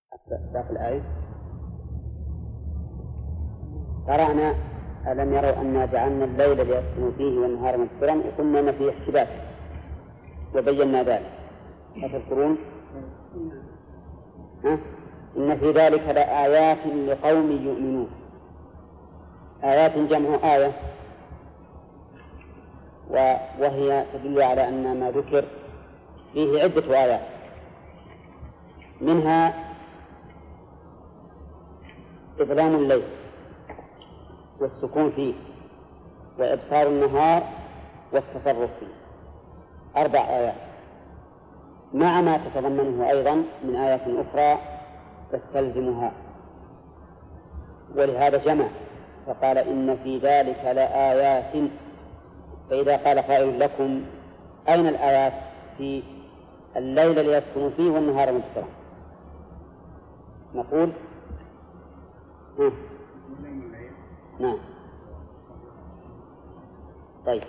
باقي الآية قرأنا ألم يروا أنا جعلنا الليل ليسكنوا فيه والنهار مبصرا وقلنا أن فيه احتباس وبينا ذلك أتذكرون؟ إن في ذلك لآيات لقوم يؤمنون. آيات جمع آية، وهي تدل على أن ما ذكر فيه عدة آيات، منها إظلام الليل والسكون فيه وإبصار النهار والتصرف فيه، 4 آيات مع ما تتضمنه أيضا من آيات أخرى تستلزمها، ولهذا جمع فقال إن في ذلك لآيات. فإذا قال قائل لكم أين الآيات في الليل ليسكنوا فيه والنهار مبصرا، نقول نعم. طيب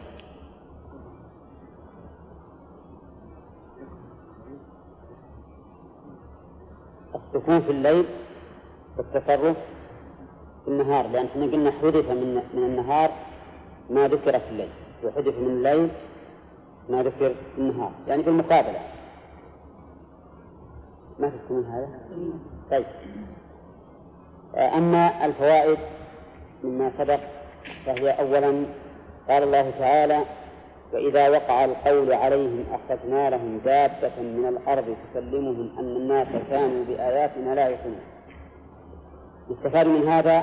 السكون في الليل والتصرف في النهار، لأن احنا قلنا حذف من النهار ما ذكر في الليل، وحذف من الليل ما ذكر في النهار، يعني في المقابلة. ما تذكرون هذا؟ طيب أما الفوائد مما سبق فهي أولا قال الله تعالى وإذا وقع القول عليهم أخرجنا لهم دابة من الأرض تكلمهم أن الناس كانوا بآياتنا لا يؤمنون. يستفاد من هذا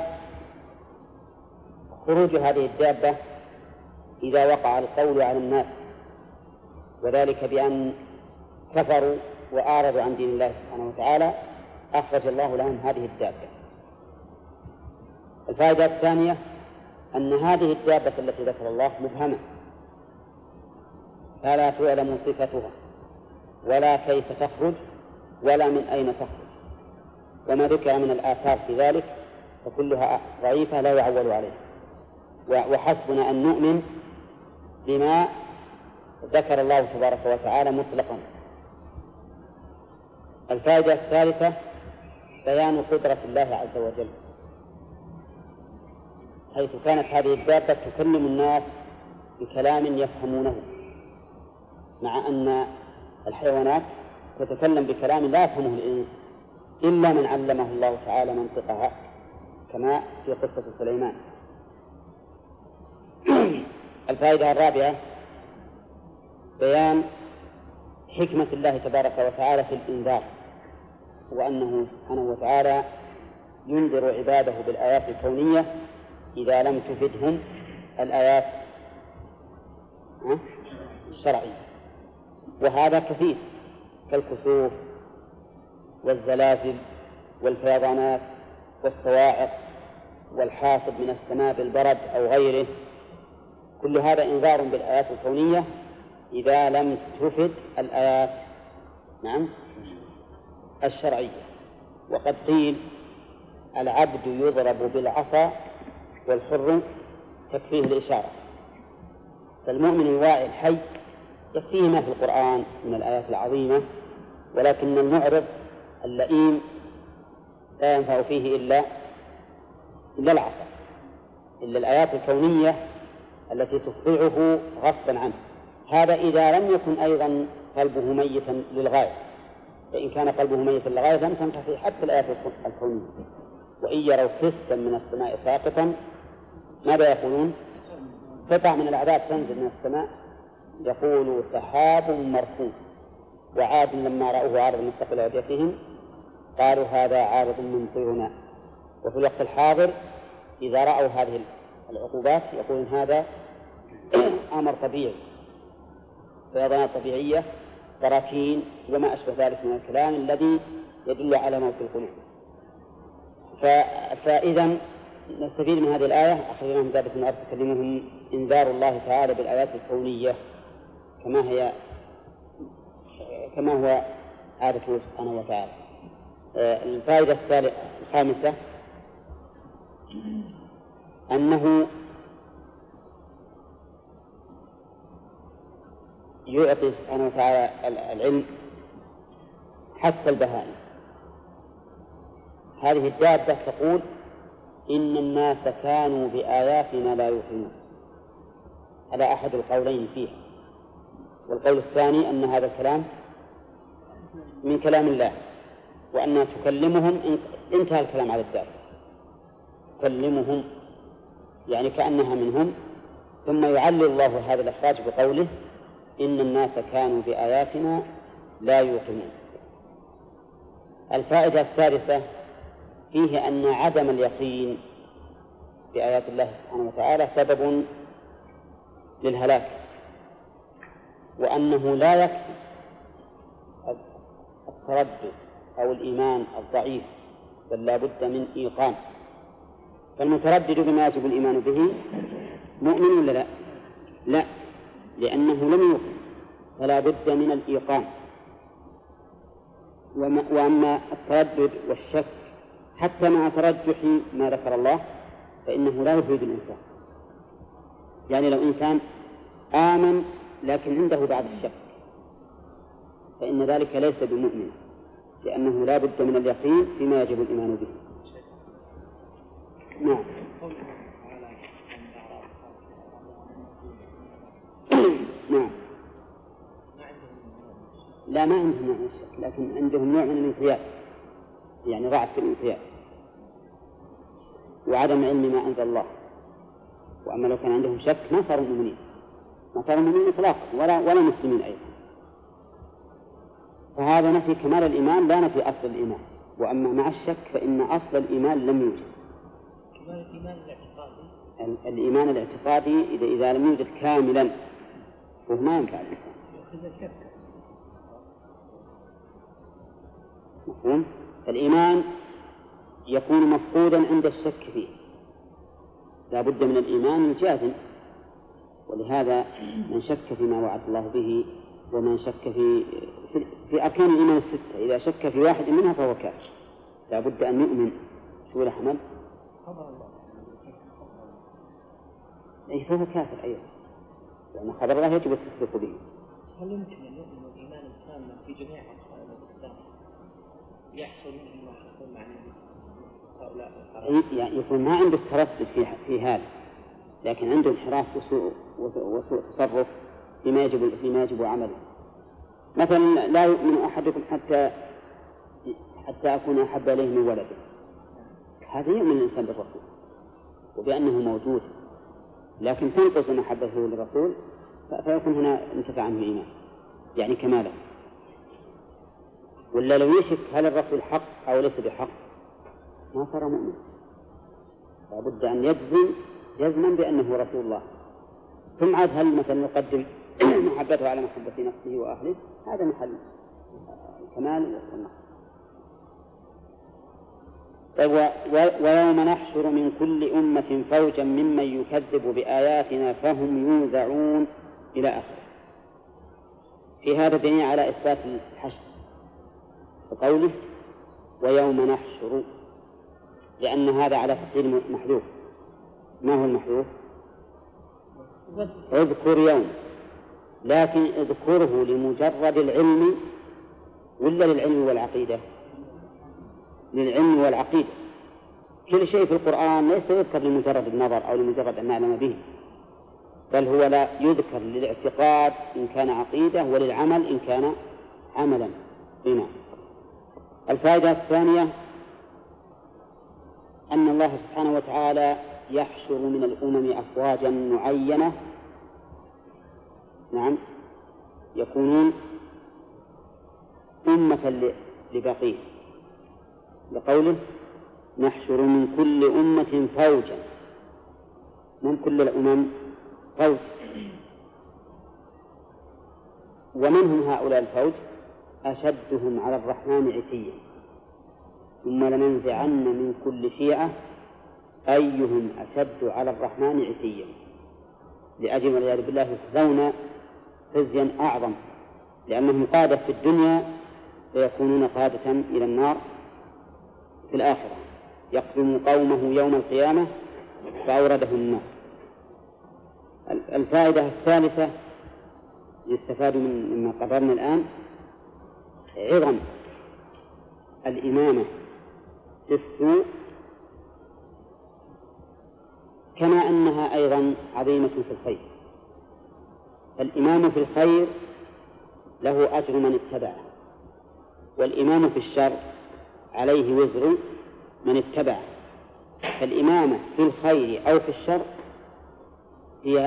خروج هذه الدابة إذا وقع القول على الناس، وذلك بأن كفروا وأعرضوا عن دين الله سبحانه وتعالى أخرج الله لهم هذه الدابة. الفائدة الثانية أن هذه الدابة التي ذكر الله مبهمة، فلا تعلم صفتها ولا كيف تخرج ولا من أين تخرج، وما ذكر من الآثار في ذلك فكلها ضعيفة لا يعول عليها، وحسبنا أن نؤمن بما ذكر الله تبارك وتعالى مطلقا. الفائدة الثالثة بيان قدرة الله عز وجل، حيث كانت هذه الدابة تكلم الناس بكلام يفهمونه، مع أن الحيوانات تتكلم بكلام لا يفهمه الإنس إلا من علمه الله تعالى منطقها، كما في قصة سليمان. الفائدة الرابعة بيان حكمة الله تبارك وتعالى في الإنذار، وأنه سبحانه وتعالى ينذر عباده بالآيات الكونية إذا لم تفدهم الآيات الشرعية، وهذا كثير كالكسوف والزلازل والفيضانات والصواعق والحاصب من السماء بالبرد أو غيره، كل هذا إنذار بالآيات الكونية إذا لم تفد الآيات الشرعية. وقد قيل العبد يضرب بالعصا والحر تكفيه الإشارة، فالمؤمن الواعي الحي يكفيه ما في القرآن من الآيات العظيمة، ولكن المعرض اللئيم لا ينفع فيه إلا العصا، إلا الآيات الكونية التي تخضعه غصبا عنه. هذا إذا لم يكن أيضا قلبه ميتا للغاية، فإن كان قلبه ميتا للغاية لم تنفع فيه حتى الآيات الكونية. وإن يروا كسفا من السماء ساقطا ماذا يقولون؟ قطع من العذاب تنزل من السماء، يقول سحاب مركوم. وعاد لما رأوه عارض مستقبل أوديتهم قالوا هذا عارض ممطرنا. وفي الوقت الحاضر إذا رأوا هذه العقوبات يقولون هذا أمر طبيعي، فيضانات طبيعية، براكين وما أشبه ذلك من الكلام الذي يدل على موت القلوب. فإذا نستفيد من هذه الآية أخرجنا من دابة من الأرض تكلمهم إنذار الله تعالى بالآيات الكونية كما هو عادته سبحانه وتعالى. الفائدة الخامسة أنه يعطي سبحانه وتعالى العلم حتى البهائم، هذه الدابة تقول إن الناس كانوا بآياتنا لا يوقنون، هذا أحد القولين فيها. والقول الثاني أن هذا الكلام من كلام الله، وأنها تكلمهم انتهى الكلام على الدابة، تكلمهم يعني كأنها منهم، ثم يعلل الله هذا الإخراج بقوله إن الناس كانوا بآياتنا لا يوقنون. الفائدة السادسة فيه أن عدم اليقين بآيات الله سبحانه وتعالى سبب للهلاك، وأنه لا يكفي التردد أو الإيمان الضعيف، بل لا بد من إيقان. فالمتردد بما يجب الإيمان به مؤمن ولا لا؟ لا، لأنه لم يوقن، فلا بد من الإيقان. وأما التردد والشك حتى مع ترجح ما ذكر الله فإنه لا يفيد الإنسان. يعني لو إنسان آمن لكن عنده بعض الشك فإن ذلك ليس بمؤمن، لأنه لا بد من اليقين فيما يجب الإيمان به. نعم. نعم. لا، ما عندهم نوع من الشك، لكن عندهم نوع من الانقياد، يعني ضعف في الانقياد وعدم علم ما أنزل الله. وأما لو كان عندهم شك ما صاروا مؤمنين، ما صاروا مؤمنين إطلاقا ولا مسلمين أيضا. فهذا نفي كمال الإيمان لا نفي أصل الإيمان. وأما مع الشك فإن أصل الإيمان لم يوجد. كمال الإيمان الاعتقادي، الإيمان الاعتقادي إذا لم يوجد كاملا فهو ما ينفع الإنسان. مفهوم؟ فالإيمان يكون مفقودا عند الشك فيه، لا بد من الإيمان الجازم. ولهذا من شك فيما وعد الله به ومن شك في أركان الإيمان الستة إذا شك في واحد منها فهو كافر، لا بد أن يؤمن. شو الأحمد؟ أي فهو كافر أيضا، لأن خبر الله يجب التصديق به. هل يمكن أن يؤمن الإيمان التام في جميع أركان الإسلام يحصل منه ما حصل مع النبي؟ يعني يكون ما عنده تردد في هذا، لكن عنده انحراف وسوء تصرف فيما يجب عمله. مثلا لا يؤمن أحدكم حتى أكون أحب إليه من ولده، هذا يؤمن الإنسان بالرسول وبأنه موجود، لكن تنقص محبته للرسول فيكون هنا انتفع عنه الإيمان يعني كماله. ولا لو يشك هل الرسول حق أو ليس بحق ما صار مؤمن، لابد أن يجزم جزما بأنه رسول الله. ثم عاد هل مثلا يقدم محبته على محبة نفسه وأهله، هذا محل الكمال والنقص. ويوم نحشر من كل أمة فوجا ممن يكذب بآياتنا فهم يوزعون إلى آخره. في هذا دليل على إثبات الحشر وقوله ويوم نحشر، لأن هذا على تقدير محذوف. ما هو المحذوف؟ اذكر يوم، لكن اذكره لمجرد العلم ولا للعلم والعقيدة؟ للعلم والعقيدة. كل شيء في القرآن ليس يذكر لمجرد النظر أو لمجرد أن نعلم به، بل هو لا يذكر للاعتقاد إن كان عقيدة وللعمل إن كان عملا. هنا الفائدة الثانية أن الله سبحانه وتعالى يحشر من الأمم أفواجا معينة، نعم، يكونون أمة لبقيه، لقوله نحشر من كل أمة فوجا، من كل الأمم فوج، ومنهم هؤلاء الفوج أشدهم على الرحمن عتيا، ثم لننزعن من كل شيعة أيهم أشد على الرحمن عتيا، لأجل والعياذ بالله يخزون خزيا أعظم، لأنهم قادة في الدنيا فيكونون قادة إلى النار في الآخرة، يقدم قومه يوم القيامة فأورده النار. الفائدة الثالثة يستفاد مما قررنا الآن عظم الإمامة في السوء كما أنها أيضا عظيمة في الخير. فالإمام في الخير له أجر من اتبعه، والإمام في الشر عليه وزر من اتبعه. فالإمامة في الخير أو في الشر هي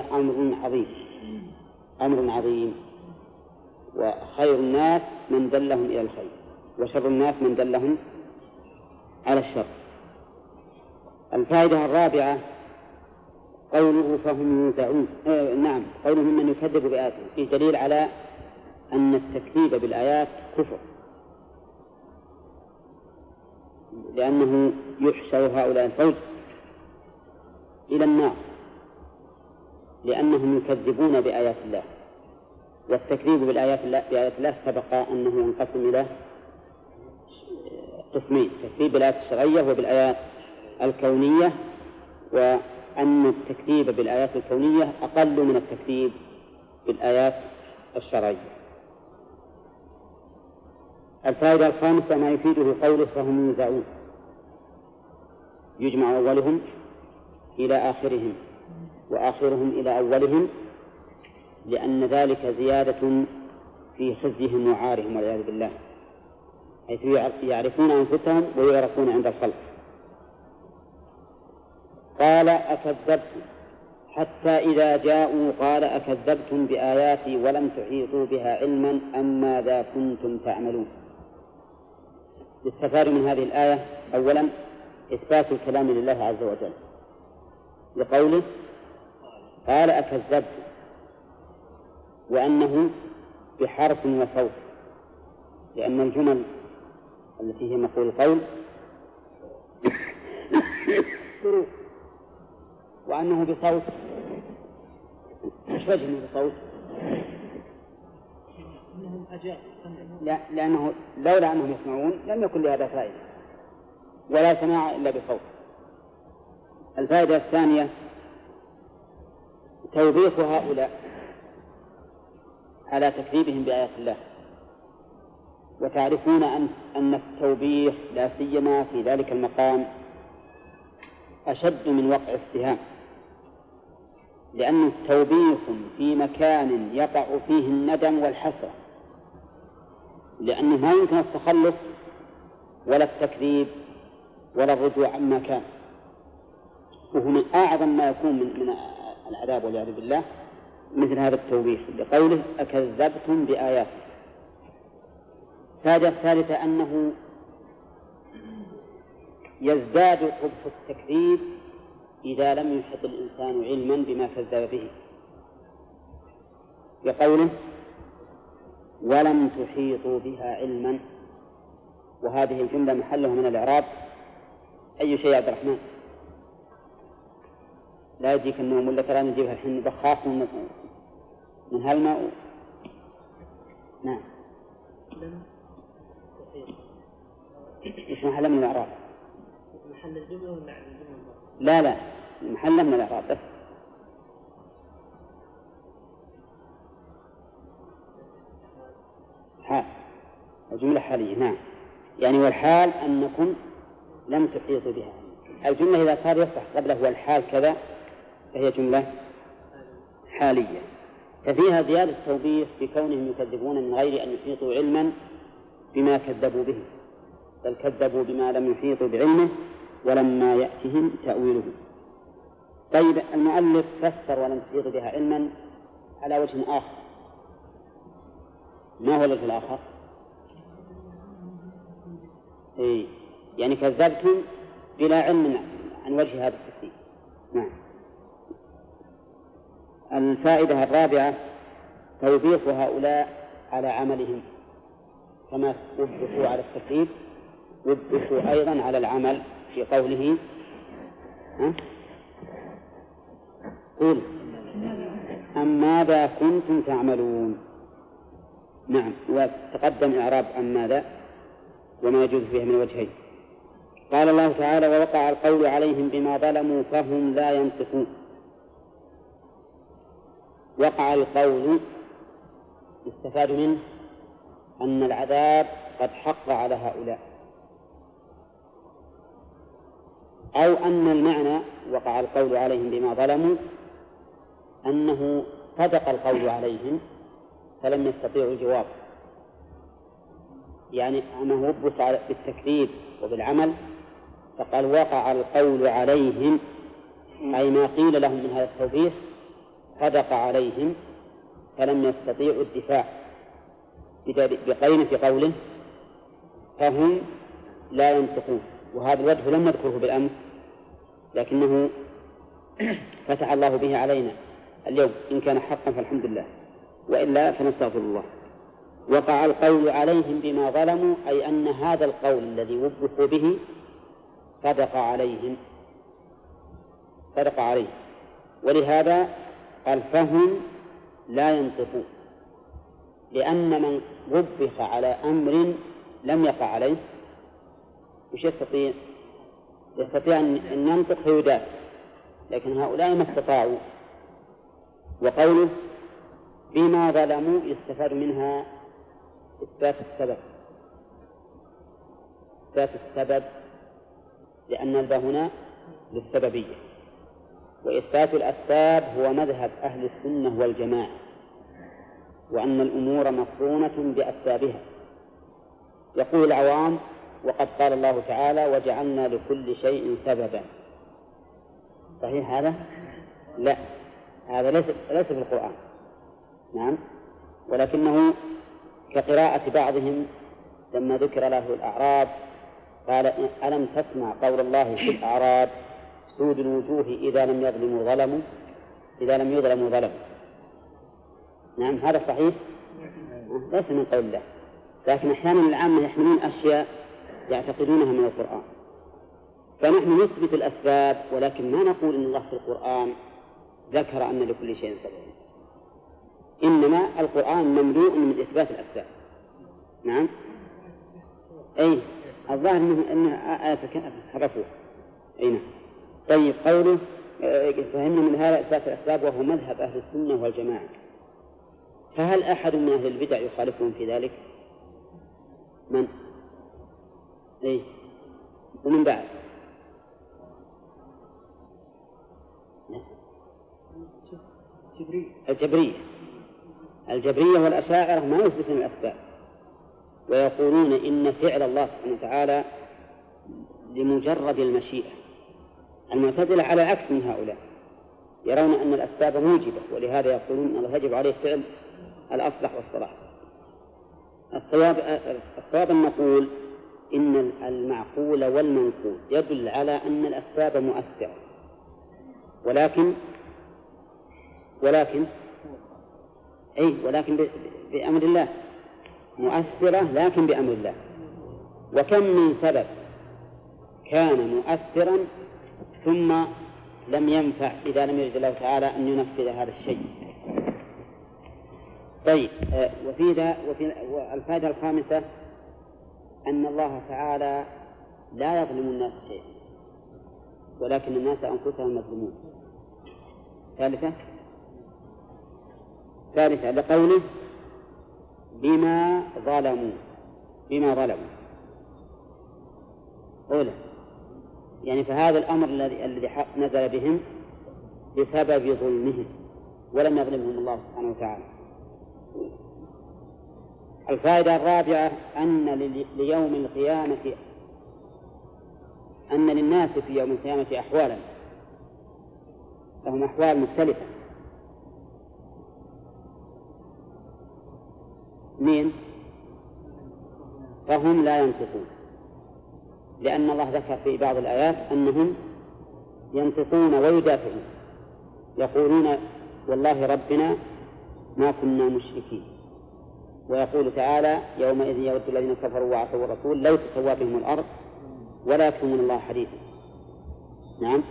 أمر عظيم، وخير الناس من دلهم إلى الخير، وشر الناس من دلهم على الشر. الفائدة الرابعة قوله فهم يوزعون. نعم، قوله من يكذب بآياته فيه دليل على أن التكذيب بالآيات كفر، لأنه يحشر هؤلاء الفوج إلى النار لأنهم يكذبون بآيات الله. والتكذيب بآيات الله سبق أنه ينقسم إلى قسمين: تكذيب بالآيات الشرعية وبالآيات الكونية، وأن التكذيب بالآيات الكونية أقل من التكذيب بالآيات الشرعية. الفائدة الخامسة ما يفيده قوله فهم يوزعون، يجمع أولهم إلى آخرهم وآخرهم إلى أولهم، لأن ذلك زيادة في خزيهم وعارهم والعياذ بالله، حيث يعرفون أنفسهم ويعرفون عند الخلق. قال أكذبتم حتى إذا جاءوا قال أكذبتم بآياتي ولم تحيطوا بها علما أم ماذا كنتم تعملون. يستفاد من هذه الآية أولا إثبات الكلام لله عز وجل لقوله قال أكذبتم، وأنه بحرف وصوت، لأن الجمل التي هي مقول القول وأنه بصوت. ايش وجهه بصوت؟ لا، لأنه لولا أنهم يسمعون لم يكن لهذا فائدة، ولا سماع إلا بصوت. الفائدة الثانية توبيخ هؤلاء على تكذيبهم بآيات الله، وتعرفون أن التوبيخ لا سيما في ذلك المقام أشد من وقع السهام، لأنه توبيخ في مكان يقع فيه الندم والحسرة، لأنه ما يمكن التخلص ولا التكذيب ولا الرجوع عما كان، وهو من أعظم ما يكون من العذاب والعياذ بالله مثل هذا التوبيخ لقوله أكذبتم بآياته. الفائدة الثالثة أنه يزداد قبح التكذيب إذا لم يحط الإنسان علما بما كذب به، بقوله ولم تحيطوا بها علما، وهذه الجملة محلها من الإعراب أي شيء يا عبد الرحمن؟ لا يجيك النوم ولا ترى نجيبها الحين بخاف من هالماء. نعم، إيش محل من الإعراب؟ محل الجملة ولا الجملة؟ لا، محل من الإعراب بس. حال، الجملة حالية. نعم، يعني والحال أنكم لم تحيطوا بها. الجملة إذا صار يصح قبله والحال كذا فهي جملة حالية، ففيها زيادة توبيخ بكونهم يكذبون من غير أن يحيطوا علما بما كذبوا به، بل كذبوا بما لم يحيطوا بعلمه ولما يأتهم تأويله. طيب، المؤلف فسر ولم تحيطوا بها علما على وجه آخر. ما هو الوجه الآخر؟ يعني كذبتم بلا علم عن وجه هذا التكذيب. نعم. الفائدة الرابعة توبيخ هؤلاء على عملهم، كما وبخوا على التكذيب وبخوا أيضا على العمل في قوله قل أم ماذا كنتم تعملون. نعم، وتقدم إعراب أم ماذا وما يجوز فيها من وجهين. قال الله تعالى ووقع القول عليهم بما ظلموا فهم لا ينطقون. وقع القول يستفاد منه أن العذاب قد حق على هؤلاء، أو أن المعنى وقع القول عليهم بما ظلموا أنه صدق القول عليهم فلم يستطيعوا الجواب، يعني أنه وبخ بالتكذيب وبالعمل، فقال وقع القول عليهم أي ما قيل لهم من هذا التوبيخ صدق عليهم فلم يستطيعوا الدفاع بقرينة قوله فهم لا ينطقون. وهذا الوجه لم نذكره بالأمس لكنه فتح الله به علينا اليوم، إن كان حقا فالحمد لله وإلا فنستغفر الله. وقع القول عليهم بما ظلموا أي أن هذا القول الذي وبخوا به صدق عليهم، صدق عليهم، ولهذا قال فهم لا ينطقون، لأن من وبخ على أمر لم يقع عليه وش يستطيع؟ يستطيع أن ينطق فيدافع، لكن هؤلاء ما استطاعوا. وقوله بما ظلموا يستفاد منها إثبات السبب، إثبات السبب لأن الباء هنا للسببية، وإثبات الأسباب هو مذهب أهل السنة والجماعة، وأن الأمور مقرونة بأسبابها. يقول العوام وقد قال الله تعالى وجعلنا لكل شيء سببا، صحيح هذا؟ لا، هذا ليس في القرآن، نعم، ولكنه كقراءة بعضهم لما ذكر له الأعراب قال ألم تسمع قول الله في الأعراب سود الوجوه إذا لم يظلموا ظلموا، إذا لم يظلموا ظلموا. نعم هذا صحيح، ليس من قول الله، لكن أحيانا العامة يحملون أشياء يعتقدونها من القرآن، فنحن نثبت الأسباب ولكن ما نقول إن الله في القرآن ذكر أن لكل شيء سبب، إنما القرآن مملوء من إثبات الأسباب. نعم، أي الظاهر أنه آية حرفوه. أي نعم. طيب قوله فهمنا من هذا إثبات الأسباب وهو مذهب أهل السنة والجماعة، فهل أحد من أهل البدع يخالفهم في ذلك؟ من؟ أي ومن بعد؟ الجبرية والأشاعرة ما يثبتون الأسباب ويقولون إن فعل الله سبحانه وتعالى لمجرد المشيئة. المعتزلة على عكس من هؤلاء يرون أن الأسباب موجبة، ولهذا يقولون أن الله يجب عليه فعل الأصلح والصلاح. الصواب أن نقول إن المعقول والمنقول يدل على أن الأسباب مؤثرة، ولكن بأمر الله، مؤثرة لكن بأمر الله. وكم من سبب كان مؤثرا ثم لم ينفع إذا لم يرد الله تعالى أن ينفذ هذا الشيء. طيب، وفي الفائدة الخامسة أن الله تعالى لا يظلم الناس شيئا ولكن الناس أنفسهم يظلمون. ثالثة لقوله بما ظلموا أولا، يعني فهذا الأمر الذي نزل بهم بسبب ظلمهم ولم يظلمهم الله سبحانه وتعالى. الفائدة الرابعة أن للناس في يوم القيامة أحوالا، لهم أحوال مختلفة. فهم لا ينطقون، لأن الله ذكر في بعض الآيات أنهم ينطقون ويدافعون، يقولون والله ربنا ما كنا مشركين. ويقول تعالى يومئذ يود الذين كفروا وعصوا الرسول لو تسوى بهم الأرض ولا يكتمون الله حديثا. نعم،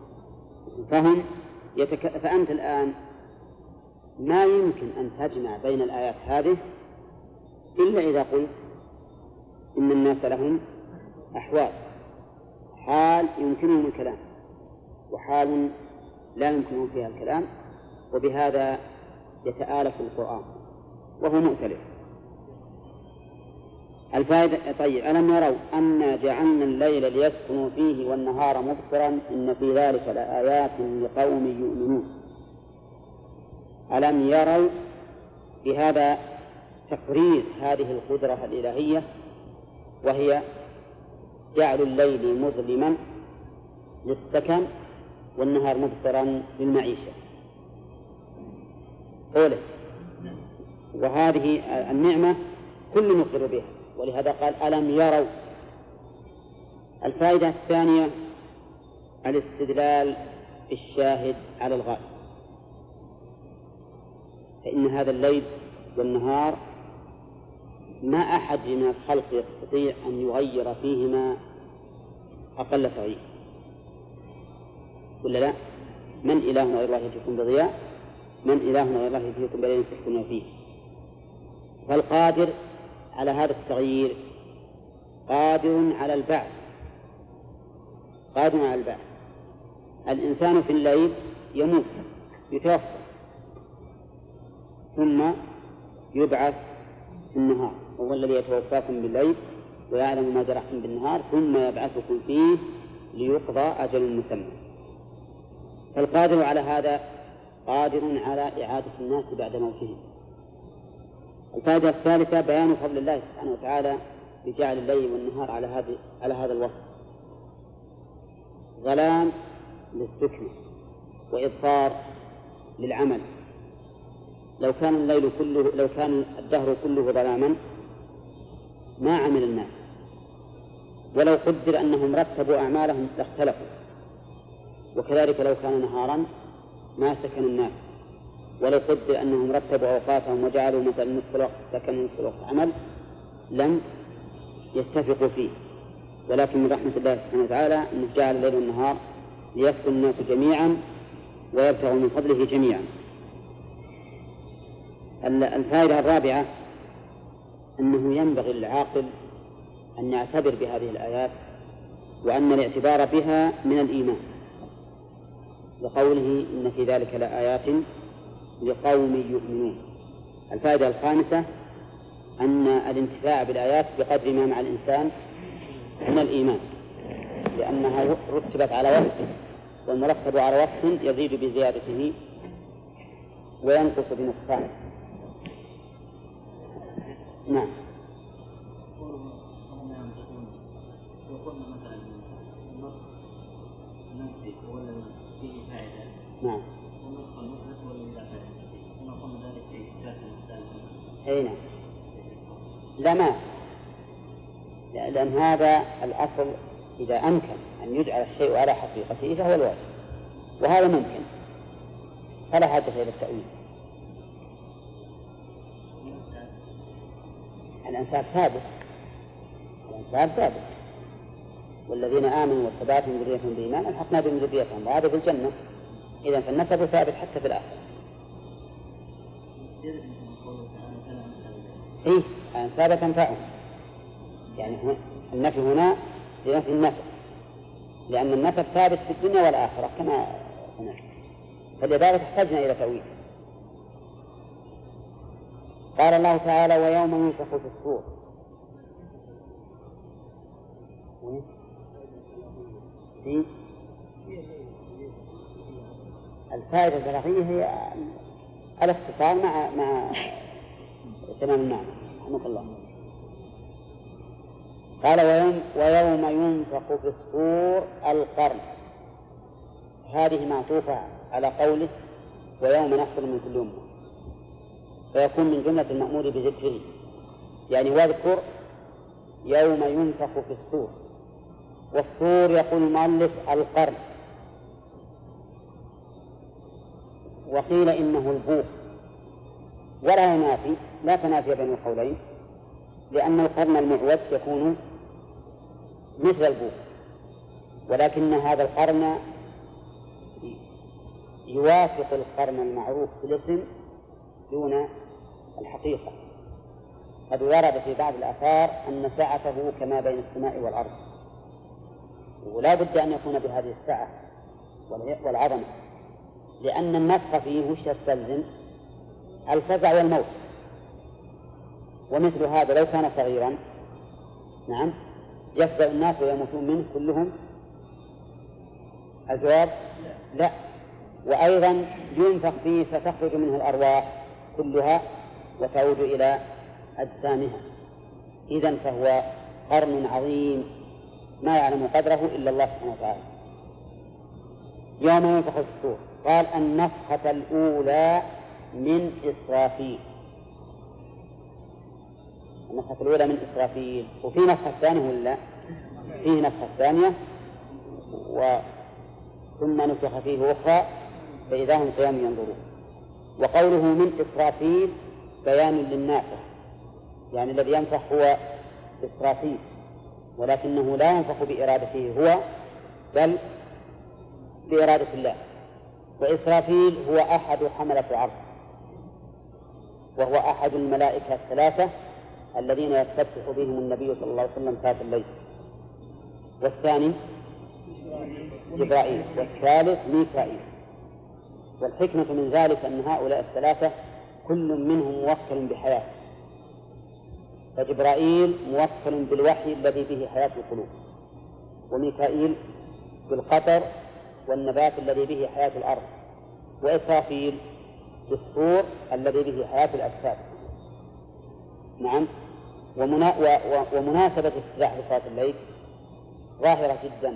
فأنت الآن ما يمكن أن تجمع بين الآيات هذه إلا إذا قلت إن الناس لهم أحوال، حال يمكنهم الكلام وحال لا يمكنهم فيها الكلام، وبهذا يتآلف القرآن وهو مؤتلف. الفائدة. طيب، ألم يروا أنا جعلنا الليل ليسكنوا فيه والنهار مبصرا إن في ذلك لآيات لقوم يؤمنون. ألم يروا بهذا تقرير هذه القدرة الإلهية، وهي جعل الليل مظلما للسكن والنهار مبصرا للمعيشة. قوله وهذه النعمة كل نقر بها، ولهذا قال ألم يروا. الفائدة الثانية الاستدلال بالشاهد على الغائب، فإن هذا الليل والنهار ما أحد من الخلق يستطيع أن يغير فيهما أقل تغيير، ولا لا؟ من إله غير الله يأتيكم بضياء، من إله غير الله يأتيكم بليل تسكنون فيه. فالقادر على هذا التغيير قادر على البعث، قادر على البعث. الإنسان في الليل يموت يتوفى ثم يبعث في النهار، وهو الذي يتوفاكم بالليل ويعلم ما جرحتم بالنهار ثم يبعثكم فيه ليقضى أجل مسمى. فالقادر على هذا قادر على إعادة الناس بعد موتهم. الفائدة الثالثة بيان فضل الله سبحانه وتعالى بجعل الليل والنهار على هذا الوصف: ظلام للسكن وإبصار للعمل. لو كان الدهر كله ظلاما ما عمل الناس، ولو قدر أنهم رتبوا أعمالهم لاختلفوا، وكذلك لو كان نهارا ما سكن الناس، ولو قدر أنهم رتبوا أوقاتهم وجعلوا مثلا نصف الوقت سكن ونصف الوقت عمل لم يتفقوا فيه. ولكن من رحمة الله سبحانه وتعالى أنه جعل الليل والنهار ليسكن الناس جميعا ويبتغوا من فضله جميعا. الفائدة الرابعة أنه ينبغي للعاقل أن يعتبر بهذه الآيات، وأن الاعتبار بها من الإيمان، لقوله إن في ذلك لآيات لقوم يؤمنون. الفائدة الخامسة أن الانتفاع بالآيات بقدر ما مع الإنسان من الإيمان، لأنها رتبت على وصف، والمرتب على وصف يزيد بزيادته وينقص بنقصانه. نعم. نعم. أي نعم. لا ما، لأن هذا الأصل إذا أمكن أن يجعل الشيء على حقيقته فهو الواجب، وهذا ممكن فلا حاجة إلى التأويل. الأنساب ثابت، والذين آمنوا واتبعتهم ذريتهم بإيمان ألحقنا بهم ذريتهم وهذا في الجنة. إذن فالنسب ثابت حتى في الآخرة. إيه، الأنساب تنفعهم، يعني النفي هنا لنفي النسب، لأن النسب ثابت في الدنيا والآخرة كما سمعت، فلذلك احتجنا إلى تأويل. قال الله تعالى ويوم ينفخ في الصور. الفائدة البلاغية هي الاختصار مع تمام المعنى. رحمك الله. قال ويوم ينفخ في الصور القرن، هذه معطوفة على قوله ويوم نحشر من كل أمة، فيكون من جملة المأمور بذكره، يعني واذكر يوم ينفخ في الصور. والصور يقول المؤلف القرن، وقيل إنه البوق، ولا ينافي، لا تنافي بين القولين، لأن القرن المعوج يكون مثل البوق، ولكن هذا القرن يوافق القرن المعروف في الاسم دون الحقيقة. قد ورد في بعض الآثار أن سعته كما بين السماء والأرض، ولا بد أن يكون بهذه السعة والعظمة، لأن النفخ فيه وش يستلزم؟ الفزع والموت. ومثل هذا لو كان صغيرا نعم، يفزع الناس ويموتون منه كلهم؟ الجواب لا. وأيضا ينفخ فيه فتخرج منه الأرواح كلها وتعود إلى أجسامها. إذن فهو قرن عظيم ما يعلم قدره إلا الله سبحانه وتعالى. يوم ينفخ في الصور، قال النفخة الأولى من إسرافيل. النفخة الأولى من إسرافيل، وفي نفخة ثانية ولا فيه نفخة ثانية ثم نفخ فيه أخرى فإذا هم قيام ينظرون. وقوله من إسرافيل بيان للنافخ، يعني الذي ينفخ هو إسرافيل، ولكنه لا ينفخ بإرادته هو بل بإرادة الله. وإسرافيل هو أحد حملة عرش، وهو أحد الملائكة الثلاثة الذين يستفتح بهم النبي صلى الله عليه وسلم ذات الليل. والثاني جبرائيل، والثالث ميكائيل. والحكمة من ذلك أن هؤلاء الثلاثة كل منهم موكل بحياة، فجبرائيل موكل بالوحي الذي به حياة القلوب، وميكائيل بالقطر والنبات الذي به حياة الأرض، وإسرافيل بالصور الذي به حياة الأجساد. نعم. ومناسبة افتتاح صلاة الليل ظاهرة جدا،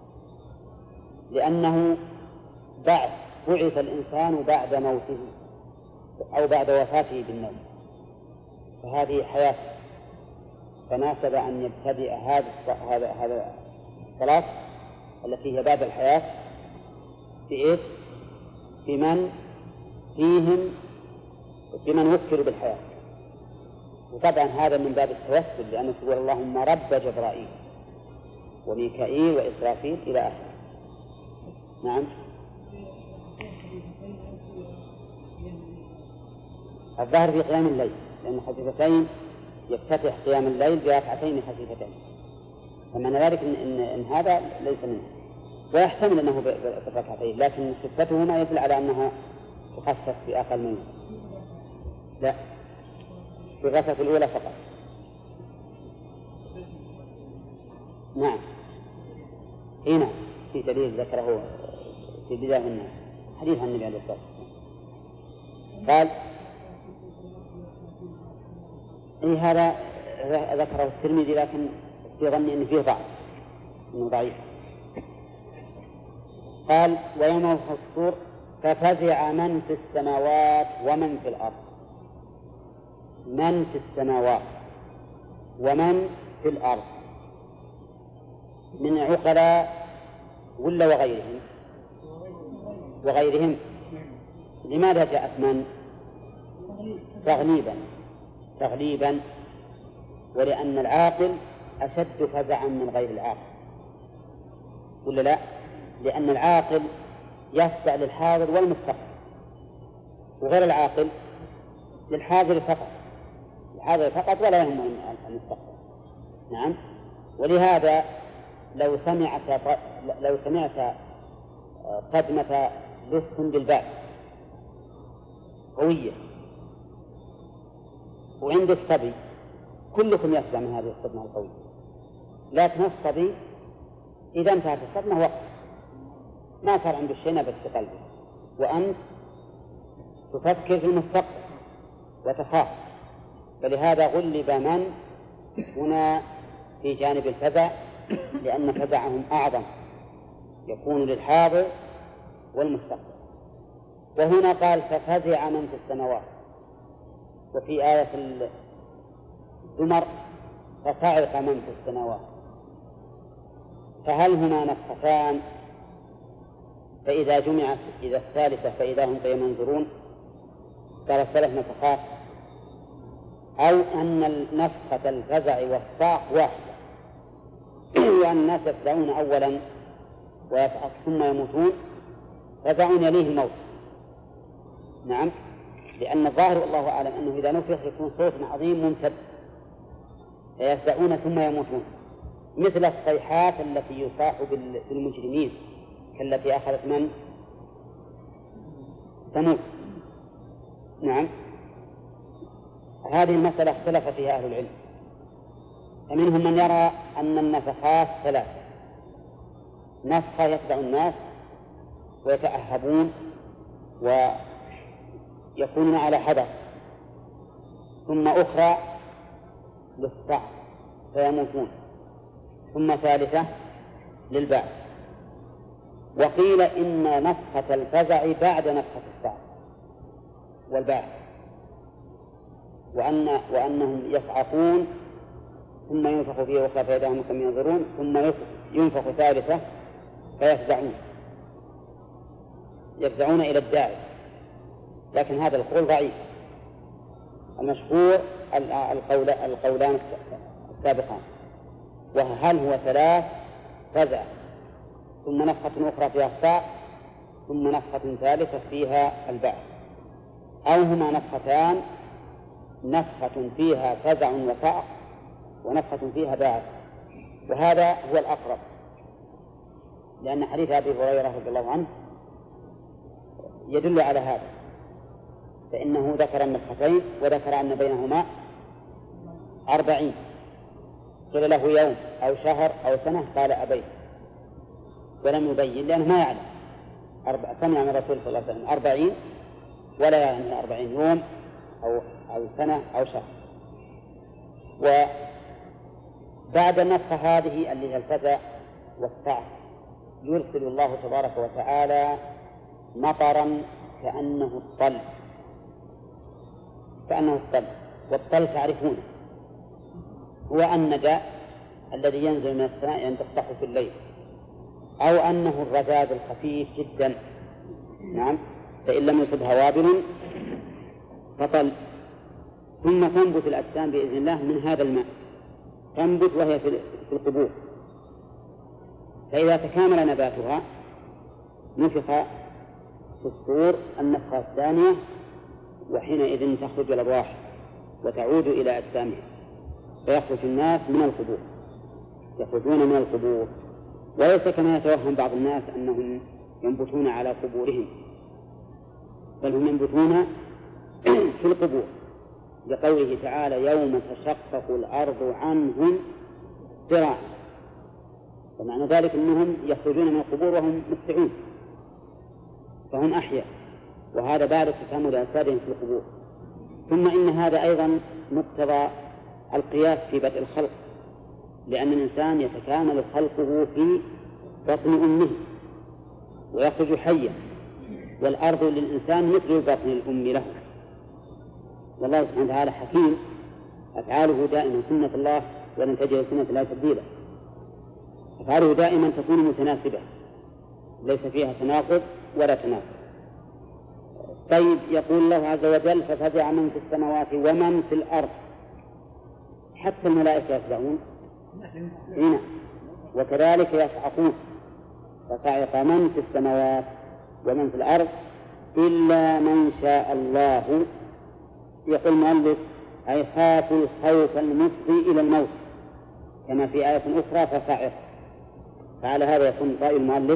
لأنه بعث الإنسان بعد موته أو بعد وفاته بالنوم، فهذه حياة، فناسب أن يبتدئ هذا الصلاة التي هي بعد الحياة بإيش؟ بمن وكلوا بالحياة. وطبعا هذا من باب التوسل، لأنه تقول اللهم رب جبرائيل وميكائيل وإسرافيل إلى آخره. نعم. الظاهر في قيام الليل، لأن خفيفتين يفتتح قيام الليل بركعتين خفيفتين، فمعنى ذلك إن هذا ليس منه، ويحتمل أنه بالركعتين، لكن خفته ما يدل على أنها تخفف بأقل منه. لا، في الركعة الأولى فقط. نعم. هنا في دليل ذكره في بداية الناس، حديث عن النبي عليه الصلاة والسلام قال هذا ذكره الترمذي، لكن في ظني أن فيه ضعف، إنه ضعيف. قال ويوم ينفخ في الصور ففزع من في السماوات ومن في الأرض. من في السماوات ومن في الأرض من عقلاء ولا وغيرهم؟ لماذا جاءت من؟ تغليبا، ولأن العاقل أشد فزعا من غير العاقل، ولا لا؟ لأن العاقل يفزع للحاضر والمستقبل، وغير العاقل للحاضر فقط ولا يهم المستقبل. نعم. ولهذا لو سمعت صدمة لص بالباب قوية وعندك صبي، كلكم يفزع من هذه الصدمة القوية، لكن الصبي إذا انتهت الصدمة وقت ما صار عنده شيء نبت في قلبه، وأنت تفكر في المستقبل وتخاف، فلهذا غلب من هنا في جانب الفزع، لأن فزعهم أعظم يكون للحاضر والمستقبل. وهنا قال ففزع من في السماوات، وفي آية الزمر فصعق من في السماوات. فهل هما نفختان؟ فإذا جمعت إذا الثالثة فإذا هم قيام ينظرون صارت 3 نفخات، أو أن نفخة الفزع والصعق واحدة، وأن الناس يفزعون أولا ويصعق ثم يموتون، فزع يليه الموت. نعم. لأن الظاهر والله أعلم أنه إذا نفخ يكون صوت عظيم ممتد، فيفزعون ثم يموتون، مثل الصيحات التي يصاح بالمجرمين كالتي أخذت من ثمود. نعم. هذه المسألة اختلف فيها أهل العلم، فمنهم من يرى أن النفخات ثلاث: نفخة يفزع الناس ويتأهبون ويكونون على حذر، ثم أخرى للصعق فيموتون، ثم ثالثة للبعث. وقيل إن نفخة الفزع بعد نفخة الصعق والبعث، وأنهم يصعقون ثم ينفخ فيه أخرى فإذا هم كم ينظرون، ثم ينفخ ثالثة يفزعون إلى الداعي. لكن هذا القول ضعيف. المشهور القولان السابقان، وهل هو ثلاث: فزع ثم نفخة أخرى فيها الصعق ثم نفخة ثالثة فيها البعث، أو هما نفختان: نفخة فيها فزع وصعق ونفخة فيها بعث. وهذا هو الأقرب، لأن حديث أبي هريرة رضي الله عنه يدل على هذا، فإنه ذكر النفختين وذكر أن بينهما 40. قيل له يوم أو شهر أو سنة، قال أبيت، ولم يبين لأنه ما يعلم. سمع من الرسول صلى الله عليه وسلم 40 ولا يعني 40 يوم أو سنة أو شهر. وبعد النفخة هذه اللي هي الفزع والصعق يرسل الله تبارك وتعالى مطرا كأنه الطل، والطل تعرفونه هو الندى الذي ينزل من السماء عند السحو في الليل، أو أنه الرذاذ الخفيف جدا، نعم، فإن لم يصبها وابل فطل. ثم تنبت الأجسام بإذن الله من هذا الماء، تنبت وهي في القبور، فإذا تكامل نباتها نفخ في الصور النفخة الثانية، وحينئذ تخرج الأرواح وتعود إلى أجسامها، فيخرج الناس من القبور، يخرجون من القبور، وليس كما يتوهم بعض الناس أنهم ينبتون على قبورهم، بل هم ينبتون في القبور، لقوله تعالى: يوم تشقق الأرض عنهم ذراعا. ومعنى ذلك أنهم يخرجون من القبور وهم مسرعون، فهم أحياء، وهذا بعد تكامل أجسادهم في القبور. ثم إن هذا أيضا مقتضى القياس في بدء الخلق، لأن الإنسان يتكامل خلقه في بطن أمه ويخرج حيا، والأرض للإنسان مثل بطن الأم له. والله سبحانه وتعالى حكيم، أفعاله دائما سنة الله ولن تجد سنة الله تبديلا. أفعاله دائما تكون متناسبة، ليس فيها تناقض ولا تناقض. طيب، يقول الله عز وجل: ففزع من في السماوات ومن في الأرض. حتى الملائكة يفزعون هنا، وكذلك يصعقون، فصعق من في السماوات ومن في الأرض إلا من شاء الله. يقول المؤلف: أي خافوا الخوف المفضي إلى الموت، كما في آية أخرى: فصعق. فعلى هذا يكون رأي المؤلف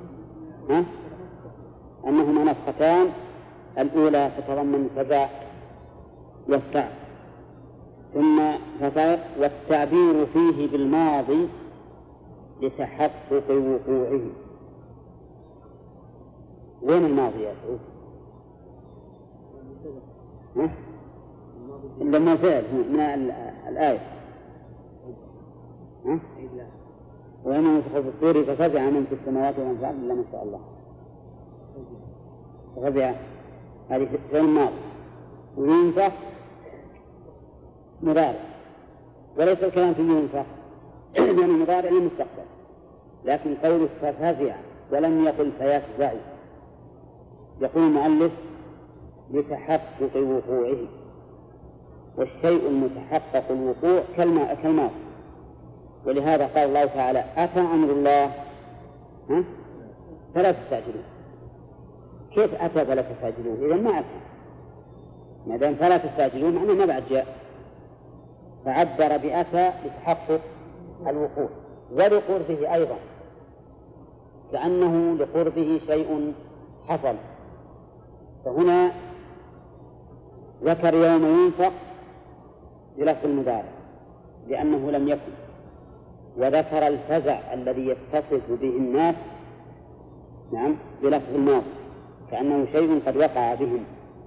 أنهما نفختان، الأولى تتضمن الفزع والصعق، ثم فصعق، والتعبير فيه بالماضي لتحقق وقوعه. وين الماضي يا سعود؟ لما فعل من الآية وين ينفخ في الصور ففزع من في السماوات ومن في الأرض إلا ما شاء الله. ففزع هذه فعل الماضي، وينفخ مضارع، وليس الكلام فيه ينفخ لأن المضارع للمستقبل، لكن قوله ففزع ولم يقل فيفزع. يقول المؤلف: لتحقق وقوعه، والشيء المتحقق الوقوع كالماضي. ولهذا قال الله تعالى: أتى أمر الله فلا تستعجلوه. كيف أتى فلا تستعجلوه؟ إذا ما أتى، ما دام فلا تستعجلوه معناه ما بعد جاء، فعبر بأتى لتحقق الوقوع، ولقربه أيضا، كأنه لقربه شيء حصل. فهنا ذكر يوم ينفخ بلفظ المضارع، لأنه لم يكن، وذكر الفزع الذي يتصف به الناس نعم بلفظ الماضي كأنه شيء قد وقع بهم.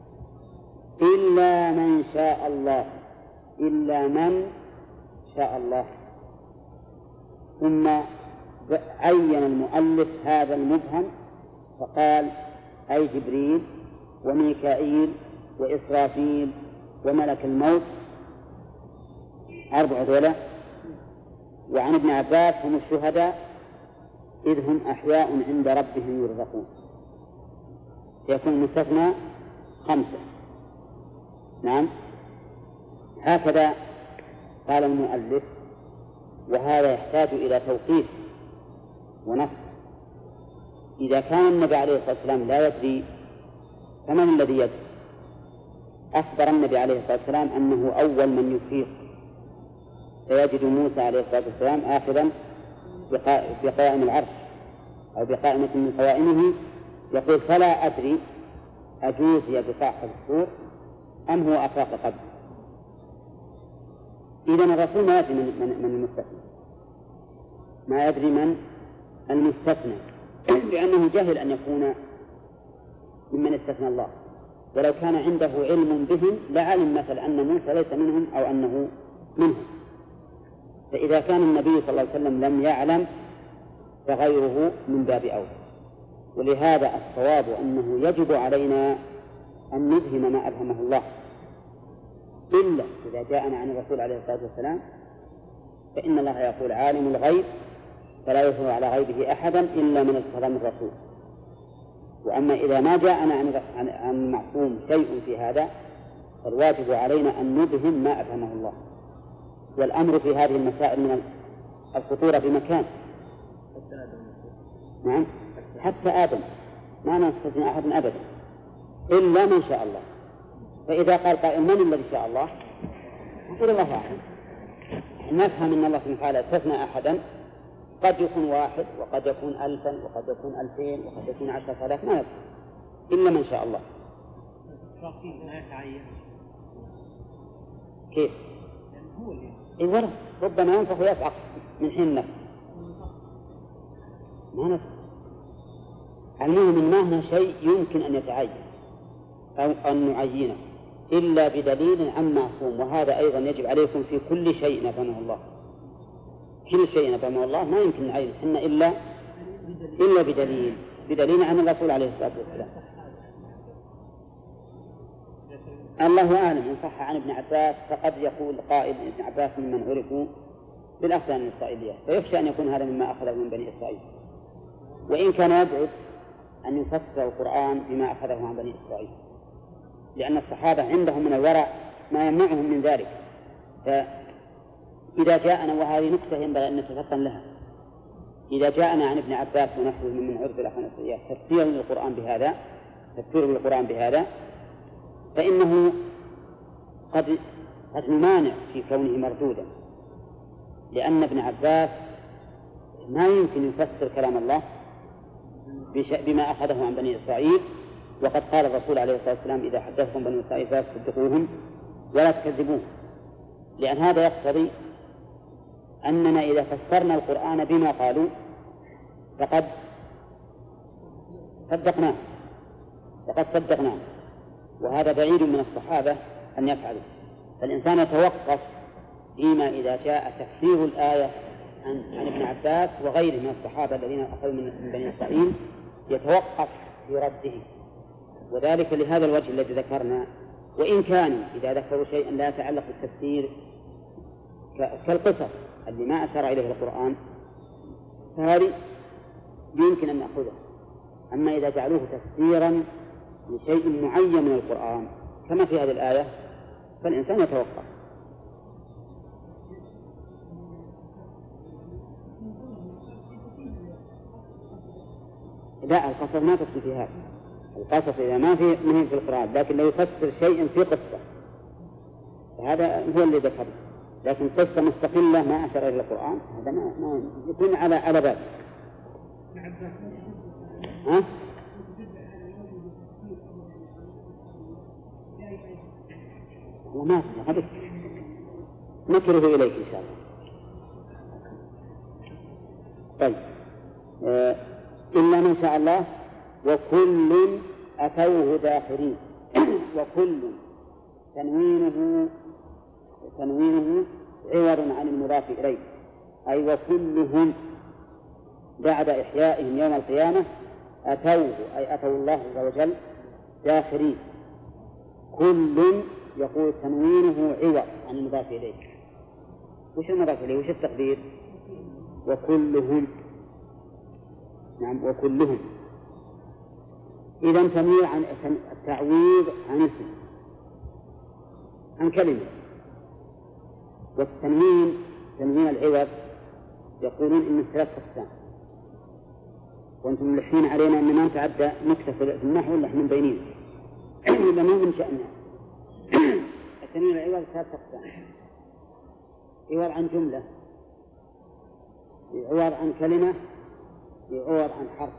إلا من شاء الله، إلا من شاء الله. ثم عين المؤلف هذا المبهم فقال أي جبريل وميكائيل وإسرافيل وملك الموت 4 ذولا. وعن ابن عباس هم الشهداء إذ هم أحياء عند ربهم يرزقون، يكون المستثنى 5. نعم هكذا قال المؤلف، وهذا يحتاج إلى توقيف ونفس. إذا كان النبي عليه الصلاة والسلام لا يدري فمن الذي يدري؟ أخبر النبي عليه الصلاة والسلام أنه أول من يفيق، فيجد موسى عليه الصلاة والسلام آخذا بقائم العرش أو بقائمة من قوائمه يقول فلا أدري أجوزي بصاحب السور أم هو أفاق قبل. إذن الرسول ما يدري من المستثنى، ما يدري من المستثنى لأنه جهل أن يكون ممن استثنى الله، ولو كان عنده علم بهم لعلم مثل أن موسى ليس منهم أو أنه منهم. فإذا كان النبي صلى الله عليه وسلم لم يعلم فغيره من باب أولى. ولهذا الصواب أنه يجب علينا أن نبهم ما أبهمه الله، إلا إذا جاءنا عن الرسول عليه الصلاة والسلام فإن الله يقول عالم الغيب فلا يظهر على غيبه أحدا إلا من ارتضى من الرسول. وأما إذا ما جاءنا عن المعصوم شيء في هذا فالواجب علينا أن نبهم ما أبهمه الله. والأمر في هذه المسائل من الخطورة بمكان. نعم حتى آدم ما نستثني أحد أبدا إلا من شاء الله. فإذا قال قائل من الذي شاء الله؟ نقول الله أعلم. نفهم أن الله سبحانه وتعالى استثنى أحدا، قد يكون 1 وقد يكون 1000 وقد يكون 2000 وقد يكون 10,000 ما يفهم إلا من شاء الله. كيف؟ إيه ربما ينفخ ويصعق من حين النفخ ما نفخ. المهم ما هنا شيء يمكن أن يتعين أو أن نعينه إلا بدليل عن معصوم. وهذا أيضا يجب عليكم في كل شيء نفهمه الله. كل شيء نفهمه الله ما يمكن نعينه إحنا إلا بدليل عن الرسول عليه الصلاة والسلام. الله أعلم إن صح عن ابن عباس فقد يقول قائل ابن عباس ممن عرفوا بالأخذ عن الإسرائيلية، فيخشى أن يكون هذا مما أخذه من بني إسرائيل، وإن كان يبعد أن يفسر القرآن بما أخذه عن بني إسرائيل، لأن الصحابة عندهم من الورع ما يمنعهم من ذلك. فإذا جاءنا، وهذه نقطة ينبغي أن نتفطن لها، إذا جاءنا عن ابن عباس ونحوه ممن عرف بالأخذ عن الإسرائيلية تفسير للقرآن بهذا فإنه قد نمانع في كونه مردودا، لأن ابن عباس ما يمكن يفسر كلام الله بما أخذه عن بني إسرائيل. وقد قال الرسول عليه الصلاة والسلام إذا حدثكم بني إسرائيل فلا تصدقوهم ولا تكذبوه، لأن هذا يقتضي أننا إذا فسرنا القرآن بما قالوا فقد صدقناه وهذا بعيد من الصحابة أن يفعلوا. فالإنسان يتوقف فيما إذا جاء تفسير الآية عن ابن عباس وغيره من الصحابة الذين أخذوا من بني إسرائيل، يتوقف في رده، وذلك لهذا الوجه الذي ذكرنا. وإن كانوا إذا ذكروا شيئا لا يتعلق بالتفسير كالقصص اللي ما أشار إليه القرآن فهذه يمكن أن نأخذه. أما إذا جعلوه تفسيرا لشيء معين من القرآن كما في هذه الآية فالإنسان يتوقف. لا، القصص ما تدخل في هذا. القصص إذا ما في مهم في القرآن، لكن لو يفسر شيء في قصة هذا هو اللي ذكره، لكن قصة مستقلة ما أشار إلى القرآن هذا ما يكون على باب. ها؟ نكره إليك إن شاء الله. طيب إلا من شاء الله وكل أتوه داخرين. وكل تنوينه عوض عن المضاف إليه، أي وكلهم بعد إحيائهم يوم القيامة أتوه، أي أتوا الله عز وجل داخرين. كل يقول تنوينه عوض عن المضاف إليه. وش المضاف إليه؟ وش التقدير؟ وكلهم. نعم وكلهم. إذا تنوير عن التعويض عن اسم، عن كلمة. والتنوين تنوين العوض يقولون إنه 3 أقسام، وأنتم ملحين علينا أن ما نتعدى نكتة في النحو ولا احنا مبينين إلا ما من شأننا. التنوين العوض 3 أقسام: عوض عن جملة، عوض عن كلمة، عوض عن حرف.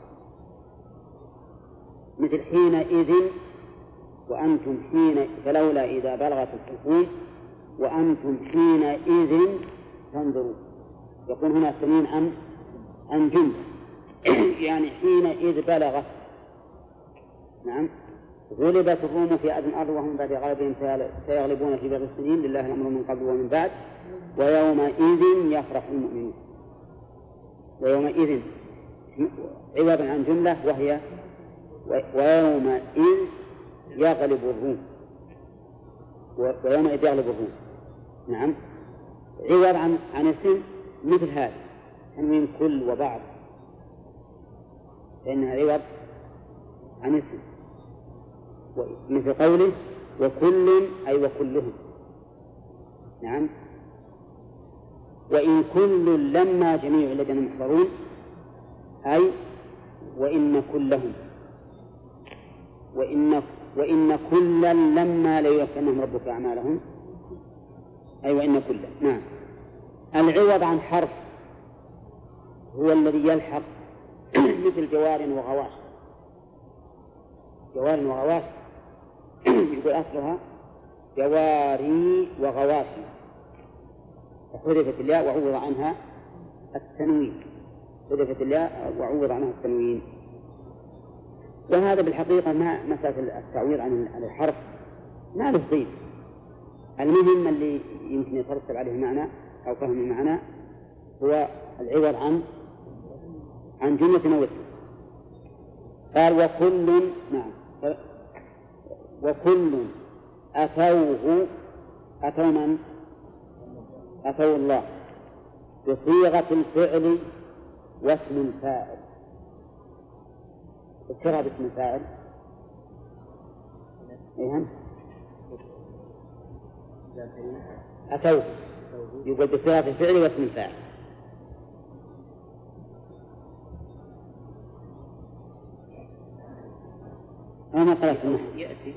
مثل حينئذ وأنتم حين، فلولا إذا بلغت الحلقوم وأنتم حينئذ تنظرون. يقول هنا التنوين عن جملة يعني حينئذ بلغت. نعم غلبت الروم في أدنى الأرض وهم بعد غلبهم سيغلبون في بضع السنين لله الأمر من قبل ومن بعد ويومئذ يفرح المؤمنون. ويومئذ عوضا عن جملة وهي ويومئذ يغلب الروم، ويومئذ يغلب الروم. نعم عوض عن اسم مثل هذا تنوين كل وبعض، فإنها عوض عن اسم، مثل قوله وكل أي وكلهم. نعم وإن كل لما جميع الذين محضرون، أي وإن كلهم، وإن كلا لما ليوفينهم ربك أعمالهم، أي وإن كلا. نعم العوض عن حرف هو الذي يلحق مثل جوار وغواش. جوار وغواش يقول أصلها جواري وغواشي، فحذفت الياء وعوض عنها التنوين، حذفت الياء وعوض عنها التنوين. وهذا بالحقيقة ما مسألة التعويض عن الحرف ما له قيمة. المهم اللي يمكن يترتب عليه معنى أو فهم المعنى هو العوض عن جملة أو اسم. قال وكل، نعم وكل أتوه، أتوا من؟ أتوا الله بصيغة الفعل واسم الفاعل. اذكرها باسم الفاعل. ايهم أتوه يقول بصيغة الفعل واسم الفاعل. أنا قرأت النحو يأتي.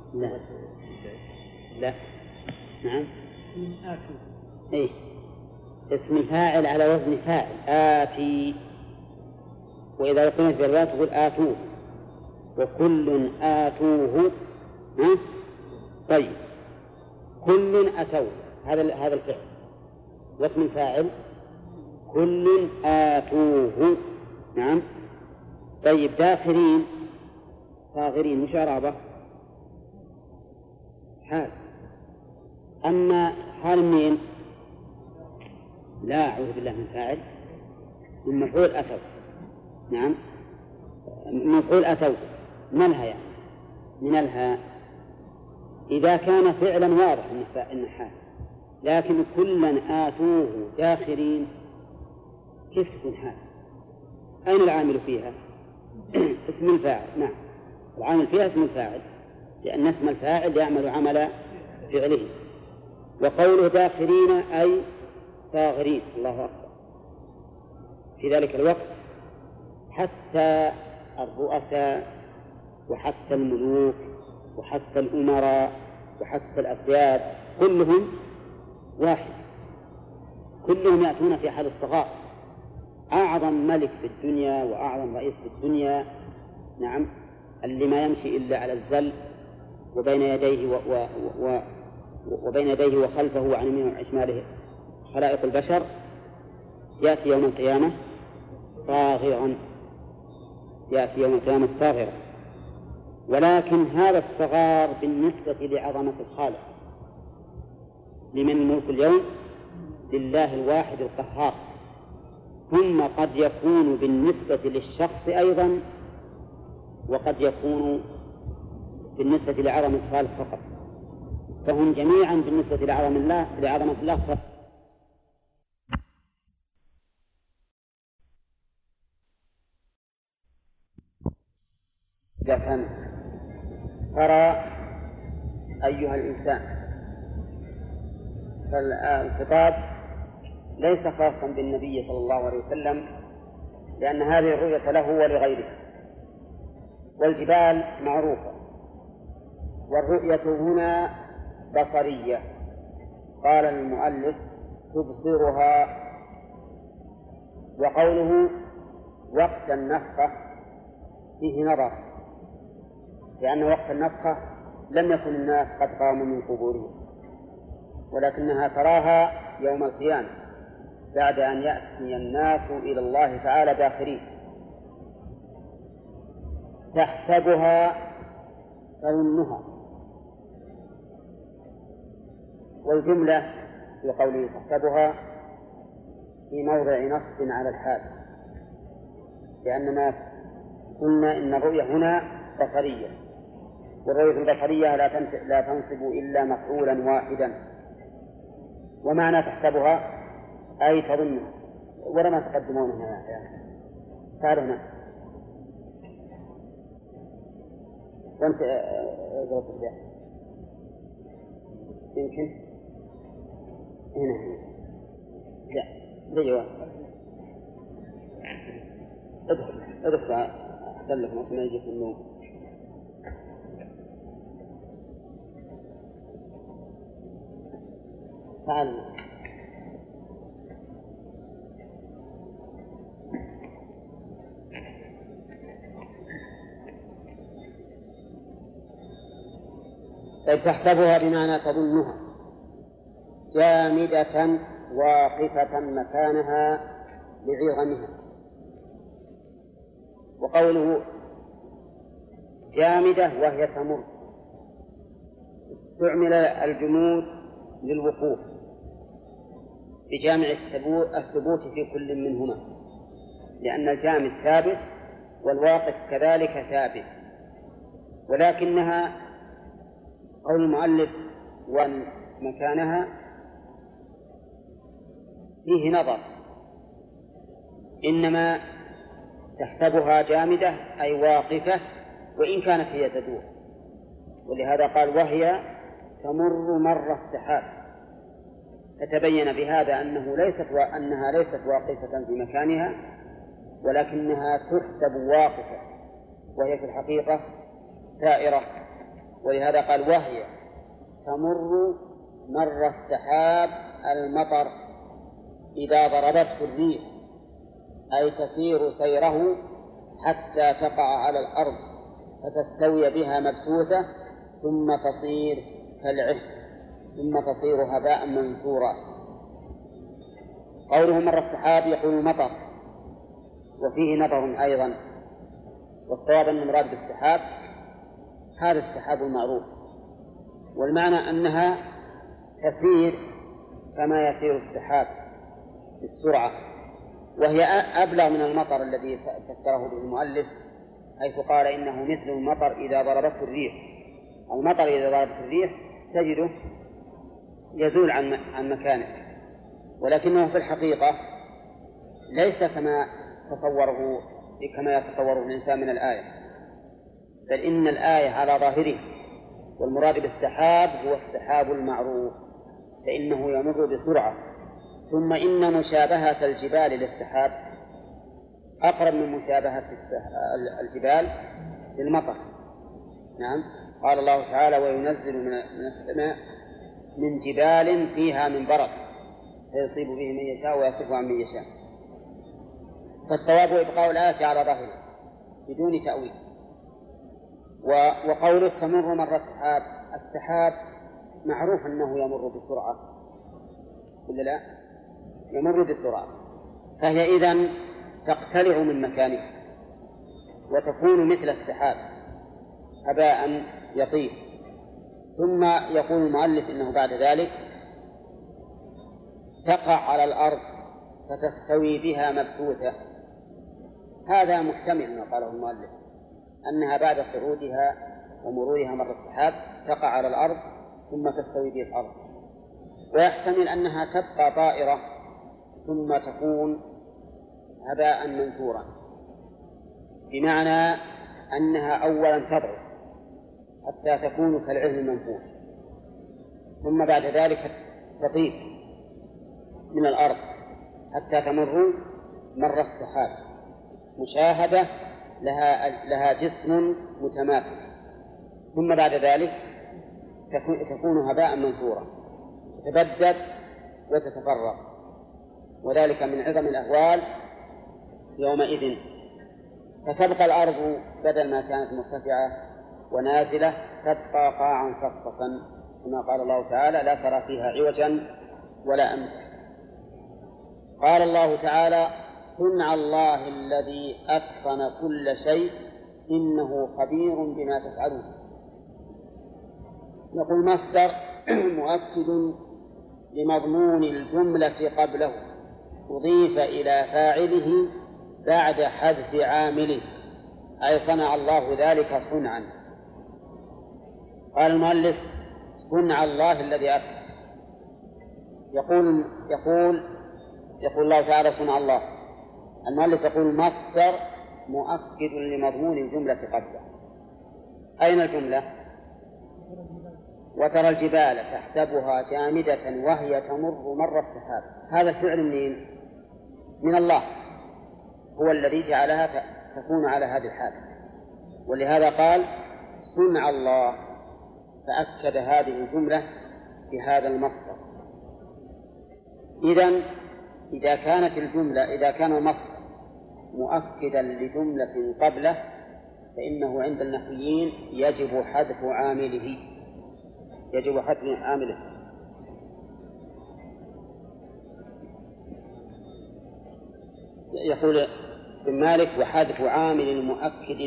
لا نعم إيه اسم الفاعل على وزن فاعل آتي، وإذا قلت بالواو تقول آتوه، وكل آتوه. طيب كل أتوه هذا الفعل واسم الفاعل كل آتوه. نعم طيب داخرين صاغرين مش إعرابه حال. أما حال مين؟ لا أعوذ بالله من فاعل، من مفعول أتوا. نعم مفعول أتوا منها يعني من الها إذا كان فعلا واضح إن حال، لكن كلا آتوه داخرين كيف تكون حال؟ أين العامل فيها؟ اسم الفاعل. نعم العامل فيها اسم الفاعل، لأن اسم الفاعل يعمل عمل فعله. وقوله داخرين أي صاغرين. الله أكبر. في ذلك الوقت حتى الرؤساء وحتى الملوك وحتى الأمراء وحتى الأسياد كلهم واحد، كلهم يأتون في حال الصغار. أعظم ملك في الدنيا وأعظم رئيس في الدنيا، نعم اللي ما يمشي إلا على الزل وبين يديه وبين يديه وخلفه وعن يمينه وعن شماله خلائق البشر، يأتي يوم القيامة صاغرا، يأتي يوم القيامة صاغرا. ولكن هذا الصغار بالنسبة لعظمة الخالق، لمن الملك اليوم؟ لله الواحد القهار. ثم قد يكون بالنسبة للشخص أيضا، وقد يكون بالنسبة لعظمة الخالق فقط، فهم جميعا بالنسبة لعظمة الله فقط. إذا كان ترى أيها الإنسان، فالخطاب ليس خاصا بالنبي صلى الله عليه وسلم، لأن هذه الرؤية له ولغيره. والجبال معروفة، والرؤية هنا بصرية. قال المؤلف تبصرها. وقوله وقت النفخة فيه نظر، لأن وقت النفخة لم يكن الناس قد قاموا من قبورهم، ولكنها تراها يوم القيامة بعد أن يأتي الناس إلى الله تعالى داخرين. تحسبها تظنها. والجملة في قوله تحسبها في موضع نصب على الحال، لأننا قلنا إن الرؤية هنا بصرية، والرؤية البصرية لا تنصب إلا مفعولا واحدا. ومعنى تحسبها أي تظنها. ولما تقدمون هنا تعالوا هنا وانت يمكن هنا لا جواب ادخل أحسن لك ما يجي في النوم. تعال طيب تحسبها بمعنى تظنها جامدة واقفة مكانها لعظمها. وقوله جامدة وهي تمر، استعمل الجمود للوقوف بجامع الثبوت في كل منهما، لأن الجامد ثابت والواقف كذلك ثابت. ولكنها قول المؤلف ومكانها فيه نظر، إنما تحسبها جامدة أي واقفة وإن كانت هي تدور. ولهذا قال وهي تمر مر السحاب، فتبين بهذا أنها ليست واقفة في مكانها، ولكنها تحسب واقفة وهي في الحقيقة سائرة. ولهذا قال وهي تمر مر السحاب المطر إذا ضربته الريح، أي تسير سيره حتى تقع على الأرض فتستوي بها مبثوثة ثم تصير كالعهن ثم تصير هباء منثورا. قوله مر السحاب يقول المطر، وفيه نظر أيضا، والصواب أن المراد بالسحاب هذا السحاب المعروف، والمعنى أنها تسير كما يسير السحاب بالسرعة، وهي أبلغ من المطر الذي فسره به المؤلف، حيث قال إنه مثل المطر إذا ضربته الريح. المطر إذا ضربته الريح تجده يزول عن مكانه، ولكنه في الحقيقة ليس كما يتصوره الإنسان من الآية، بل إن الآية على ظاهره، والمراد بالسحاب هو السحاب المعروف، فإنه يمر بسرعة. ثم إن مشابهة الجبال للسحاب أقرب من مشابهة الجبال للمطر. نعم، قال الله تعالى وينزل من السماء من جبال فيها من برد فيصيب به من يشاء ويصرف عن من يشاء. فالصواب إبقاء الآية على ظاهره بدون تأويل. وقوله تمر مر السحاب معروف أنه يمر بسرعة ولا لا؟ يمر بسرعة، فهي إذن تقتلع من مكانها وتكون مثل السحاب هباء يطير. ثم يقول المؤلف إنه بعد ذلك تقع على الأرض فتستوي بها مبثوثة. هذا محتمل ما قاله المؤلف، أنها بعد صعودها ومرورها مر السحاب تقع على الأرض ثم تستوي به الأرض، ويحتمل أنها تبقى طائرة ثم تكون هباء منثورا، بمعنى أنها أولا تضعف حتى تكون كالعهن المنفوش، ثم بعد ذلك تطير من الأرض حتى تمر مر السحاب مشاهدة لها جسم متماسك، ثم بعد ذلك تكون هباء منثورا تتبدد وتتفرق، وذلك من عظم الأهوال يومئذ. فتبقى الأرض بدل ما كانت مرتفعة ونازلة تبقى قاعا صفصفا كما قال الله تعالى لا ترى فيها عوجا ولا أمتا. قال الله تعالى صنع الله الذي أتقن كل شيء إنه خبير بما تفعلون. يقول مصدر مؤكد لمضمون الجملة قبله أضيف إلى فاعله بعد حذف عامله، أي صنع الله ذلك صنعا. قال المؤلف صنع الله الذي أتقن. يقول الله تعالى صنع الله. المؤلف يقول مصدر مؤكد لمضمون الجملة قبله. أين الجملة؟ وترى الجبال تحسبها جامدة وهي تمر مر السحاب. هذا الفعل من الله، هو الذي جعلها تكون على هذه الحال، ولهذا قال صنع الله، فأكد هذه الجملة بهذا المصدر. إذا كان المصدر مؤكدا لجملة قبله فإنه عند النحويين يجب حذف عامله. يقول ابن مالك وحذف عامل المؤكد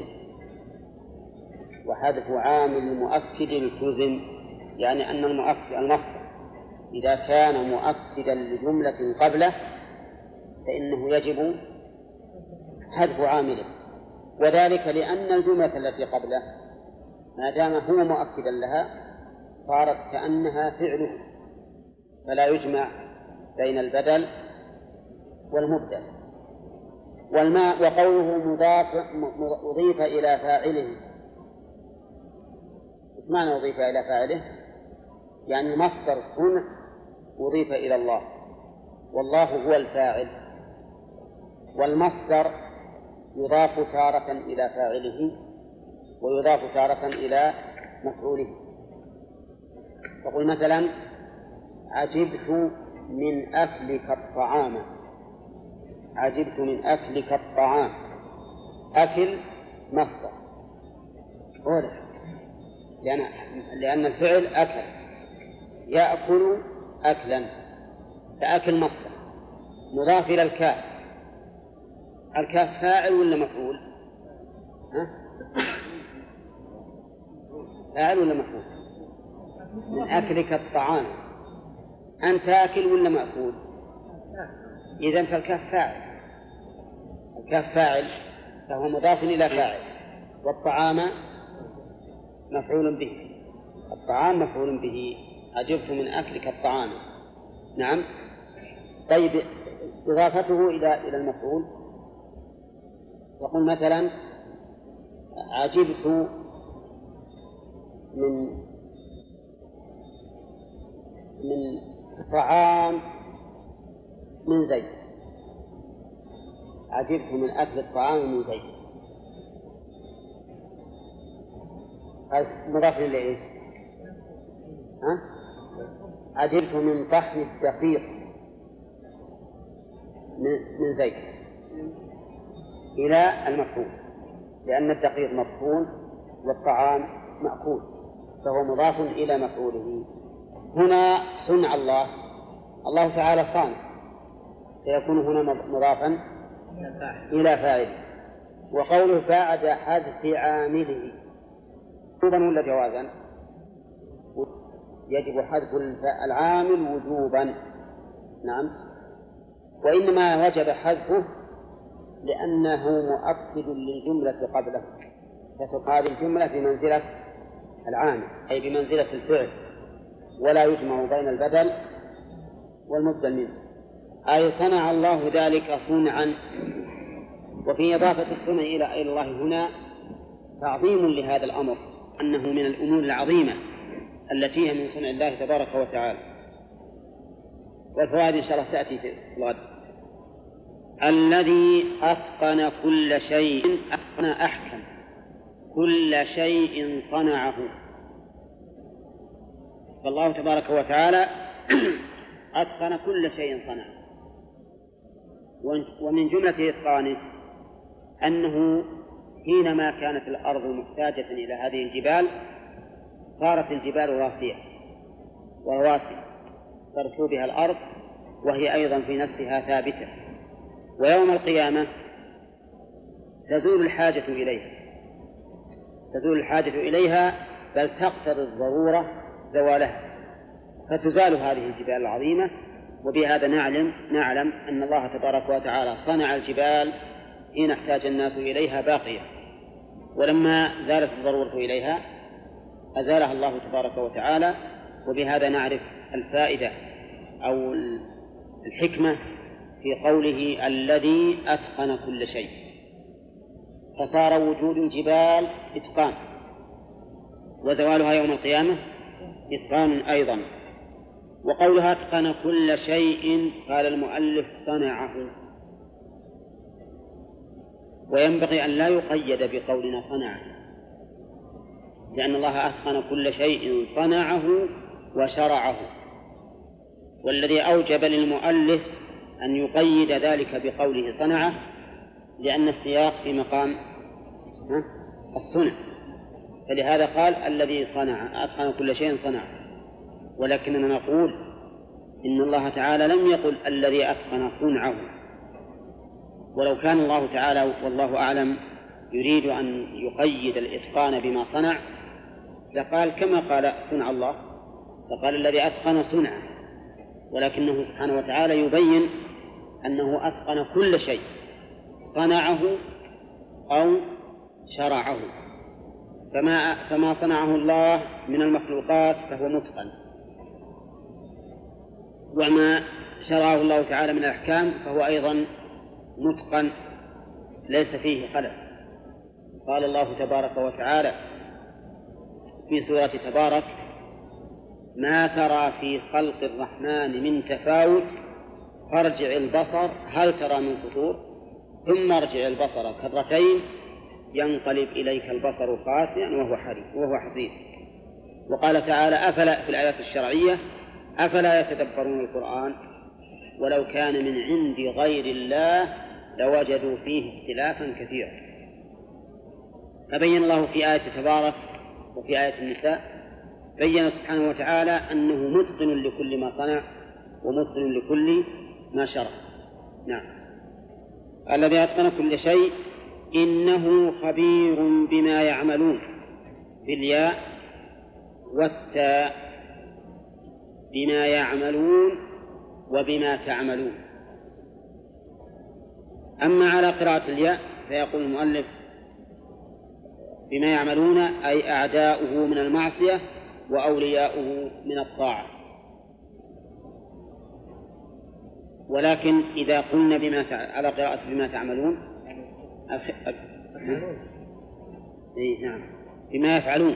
التزم، يعني أن المصدر إذا كان مؤكدا لجملة قبله فإنه يجب حذف عامله، وذلك لأن الجملة التي قبله ما دام هو مؤكدا لها صارت كأنها فعله، فلا يجمع بين البدل والمبدل. وقوله أضيف إلى فاعله، إيش معنى أضيف إلى فاعله؟ يعني مصدر الصنع أضيف إلى الله، والله هو الفاعل، والمصدر يضاف تارة إلى فاعله ويضاف تارة إلى مفعوله. تقول مثلا عجبت من أكلك الطعام. أكل مصدر أولا، لأن الفعل أكل يأكل أكلا، فأكل مصدر مضاف إلى الكاف. الكاف فاعل ولا مفعول؟ فاعل ولا مفعول؟ من أكلك الطعام، أنت آكل ولا مأكول؟ إذن فالكاف فاعل، فهو مضاف إلى فاعل، والطعام مفعول به. الطعام مفعول به، عجبت من أكلك الطعام. نعم. طيب إضافته إلى المفعول، يقول مثلا عجبت من طعام من زيد. عجبت من أكل الطعام من زيد، هذا مضاف إلى إيش؟ عجبت من طحن الدقيق من زيد إلى المفعول، لأن الدقيق مطحون والطعام مأكول، فهو مضاف إلى مفعوله. هنا صنع الله، الله تعالى صانع، سيكون هنا مضافا إلى فاعله. وقوله بعد حذف عامله وجوبا ولا جوازا؟ يجب حذف العامل وجوبا، نعم، وإنما وجب حذفه لأنه مؤكد للجملة قبله، فتبقى هذه الجملة بمنزلة العامل أي بمنزلة الفعل، ولا يجمع بين البدل والمبدل منه. أي صنع الله ذلك صنعا. وفي إضافة الصنع إلى الله هنا تعظيم لهذا الأمر، أنه من الأمور العظيمة التي هي من صنع الله تبارك وتعالى. والفوائد إن شاء الله تأتي في الغد. الذي أتقن كل شيء، أتقن أحكم كل شيء صنعه. فالله تبارك وتعالى أتقن كل شيء صنعه. ومن جملة إتقانه أنه حينما كانت الأرض محتاجة إلى هذه الجبال صارت الجبال راسية ورواسي ترسو بها الأرض، وهي أيضا في نفسها ثابتة، ويوم القيامة تزول الحاجة إليها بل تقتضي الضرورة زوالها، فتزال هذه الجبال العظيمة. وبهذا نعلم أن الله تبارك وتعالى صنع الجبال حين احتاج الناس إليها باقية، ولما زالت الضرورة إليها أزالها الله تبارك وتعالى. وبهذا نعرف الفائدة أو الحكمة في قوله الذي أتقن كل شيء، فصار وجود الجبال إتقان، وزوالها يوم القيامة إتقان أيضا. وقولها أتقن كل شيء قال المؤلف صنعه، وينبغي أن لا يقيد بقولنا صنعه، لأن الله أتقن كل شيء صنعه وشرعه. والذي أوجب للمؤلف أن يقيد ذلك بقوله صنعه لأن السياق في مقام الصنع، فلهذا قال الذي صنع أتقن كل شيء صنعه. ولكننا نقول إن الله تعالى لم يقل الذي أتقن صنعه، ولو كان الله تعالى والله أعلم يريد أن يقيد الإتقان بما صنع لقال كما قال صنع الله، فقال الذي أتقن صنعه، ولكنه سبحانه وتعالى يبين أنه أتقن كل شيء صنعه أو شرعه. فما صنعه الله من المخلوقات فهو متقن، وما شرعه الله تعالى من الأحكام فهو أيضا متقن ليس فيه خلل. قال الله تبارك وتعالى في سورة تبارك ما ترى في خلق الرحمن من تفاوت فارجع البصر هل ترى من فطور ثم ارجع البصر كرتين ينقلب إليك البصر خاسئا وهو حسير. وقال تعالى أفلا في الآيات الشرعية أفلا يتدبرون القرآن ولو كان من عند غير الله لوجدوا فيه اختلافا كثيرا. فبين الله في آية تبارك وفي آية النساء بين سبحانه وتعالى أنه متقن لكل ما صنع ومتقن لكل ما شرع. نعم. الذي أتقن كل شيء إنه خبير بما يعملون بالياء والتاء، بما يعملون وبما تعملون. أما على قراءة الياء فيقول المؤلف بما يعملون أي أعداؤه من المعصية وأولياؤه من الطاعة. ولكن إذا قلنا على قراءة بما تعملون نعم بما يفعلون،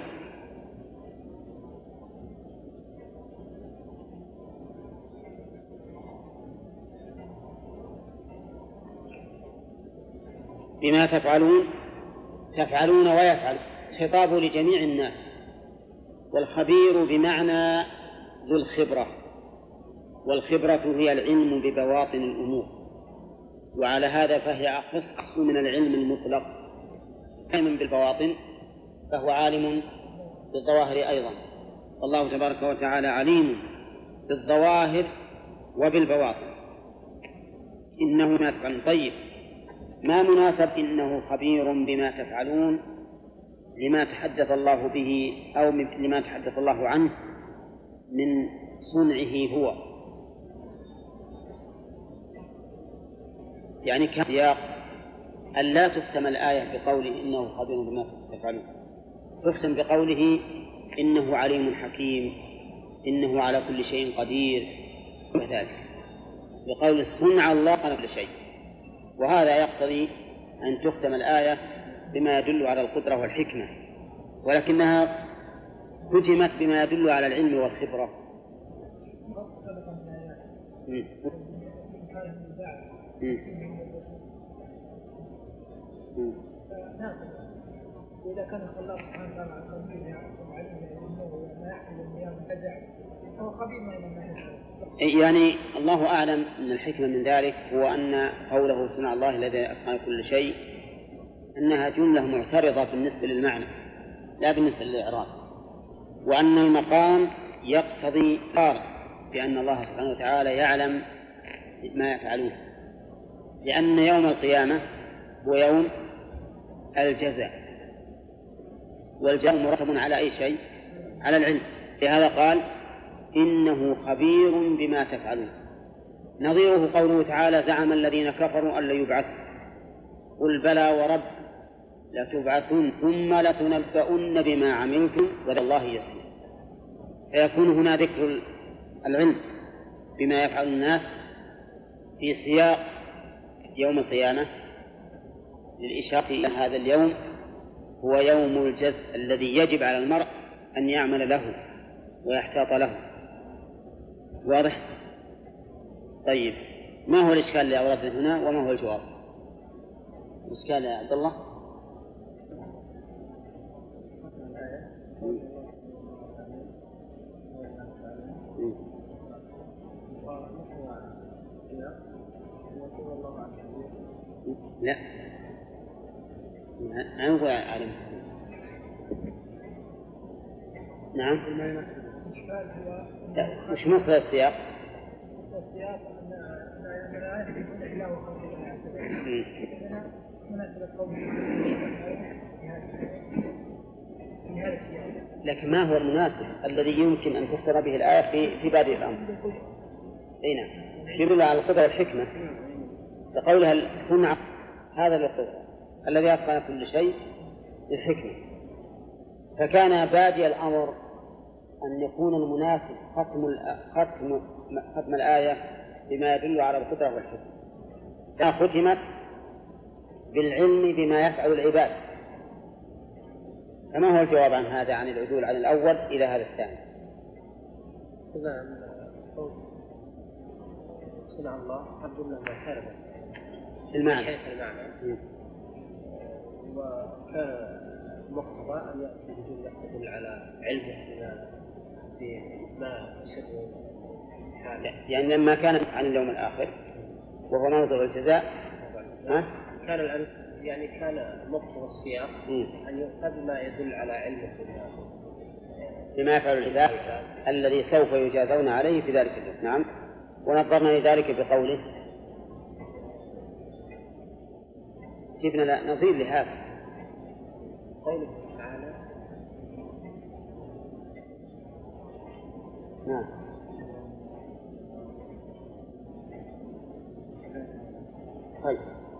بما تفعلون ويفعل، خطاب لجميع الناس. والخبير بمعنى ذو الخبرة، والخبرة هي العلم ببواطن الأمور، وعلى هذا فهي أخص من العلم المطلق. علم بالبواطن فهو عالم بالظواهر أيضا. والله تبارك وتعالى عليم بالظواهر وبالبواطن، إنه ما تفعلون. طيب، ما مناسب إنه خبير بما تفعلون لما تحدث الله به أو لما تحدث الله عنه من صنعه هو؟ يعني كسياق أن لا تختم الآية بقوله إنه خبير بما تفعلون، تختم بقوله إنه عليم حكيم، إنه على كل شيء قدير، وذلك بقول صنع الله على كل شيء. وهذا يقتضي أن تختم الآية بما يدل على القدرة والحكمة، ولكنها ختمت بما يدل على العلم والخبرة. وإذا كان الله سبحانه وتعالى خبير وما يحمل المياه من فزع هو خبير ما يفعل. يعني الله أعلم أن الحكمة من ذلك هو أن قوله صنع الله الذي أتقن كل شيء أنها جملة معترضة بالنسبة للمعنى لا بالنسبة للإعراب، وأن المقام يقتضي بأن الله سبحانه وتعالى يعلم ما يفعلون، لأن يوم القيامة هو يوم الجزاء، والجزاء مرتب على أي شيء؟ على العلم. لهذا قال إنه خبير بما تفعلون. نظيره قوله تعالى زعم الذين كفروا أن لا يبعثوا، قل بلى ورب لتبعثن ثم لتنبؤن بما عملتم وإلى الله يسير. فيكون هنا ذكر العلم بما يفعل الناس في سياق يوم القيامة للإشارة إلى هذا اليوم هو يوم الجزاء الذي يجب على المرء أن يعمل له ويحتاط له. واضح؟ طيب، ما هو الإشكال اللي أوردته هنا وما هو الجواب؟ الإشكال يا عبد الله؟ لا، أنا أقول عالم. نعم. لا، مش مقتضى السياق. السياق أن الآية يكون إله خلق الآية مناسبة قوله في هذا السياق. لكن ما هو المناسب الذي يمكن أن تفترى به الآية في بادئ الأمر؟ أي نعم، يدل على القدرة والحكمة. فقولها صنع هذا القدرة الذي أتقن كل شيء بالحكمة، فكان بادئ الأمر أن يكون المناسب ختم الآية بما يدل على القدرة والحكمة، ختمت بالعلم بما يفعل العباد. فما هو الجواب عن هذا، عن العدول عن الأول إلى هذا الثاني؟ صنع الله عبد الله ما كان المعنى وكان مقتضى أن يأتي بجملة تدل على علمه بما يسر حاله، يعني لما كان عن اليوم الآخر وهو موضع الجزاء كان يعني كان مقتضى السياق أن يؤتى بما يدل على علمه بما يفعل العباد الذي سوف يجازون عليه في ذلك اليوم. نعم. ونظرنا لذلك بقوله جبنا نظير لهذا قوله تعالى نعم. طيب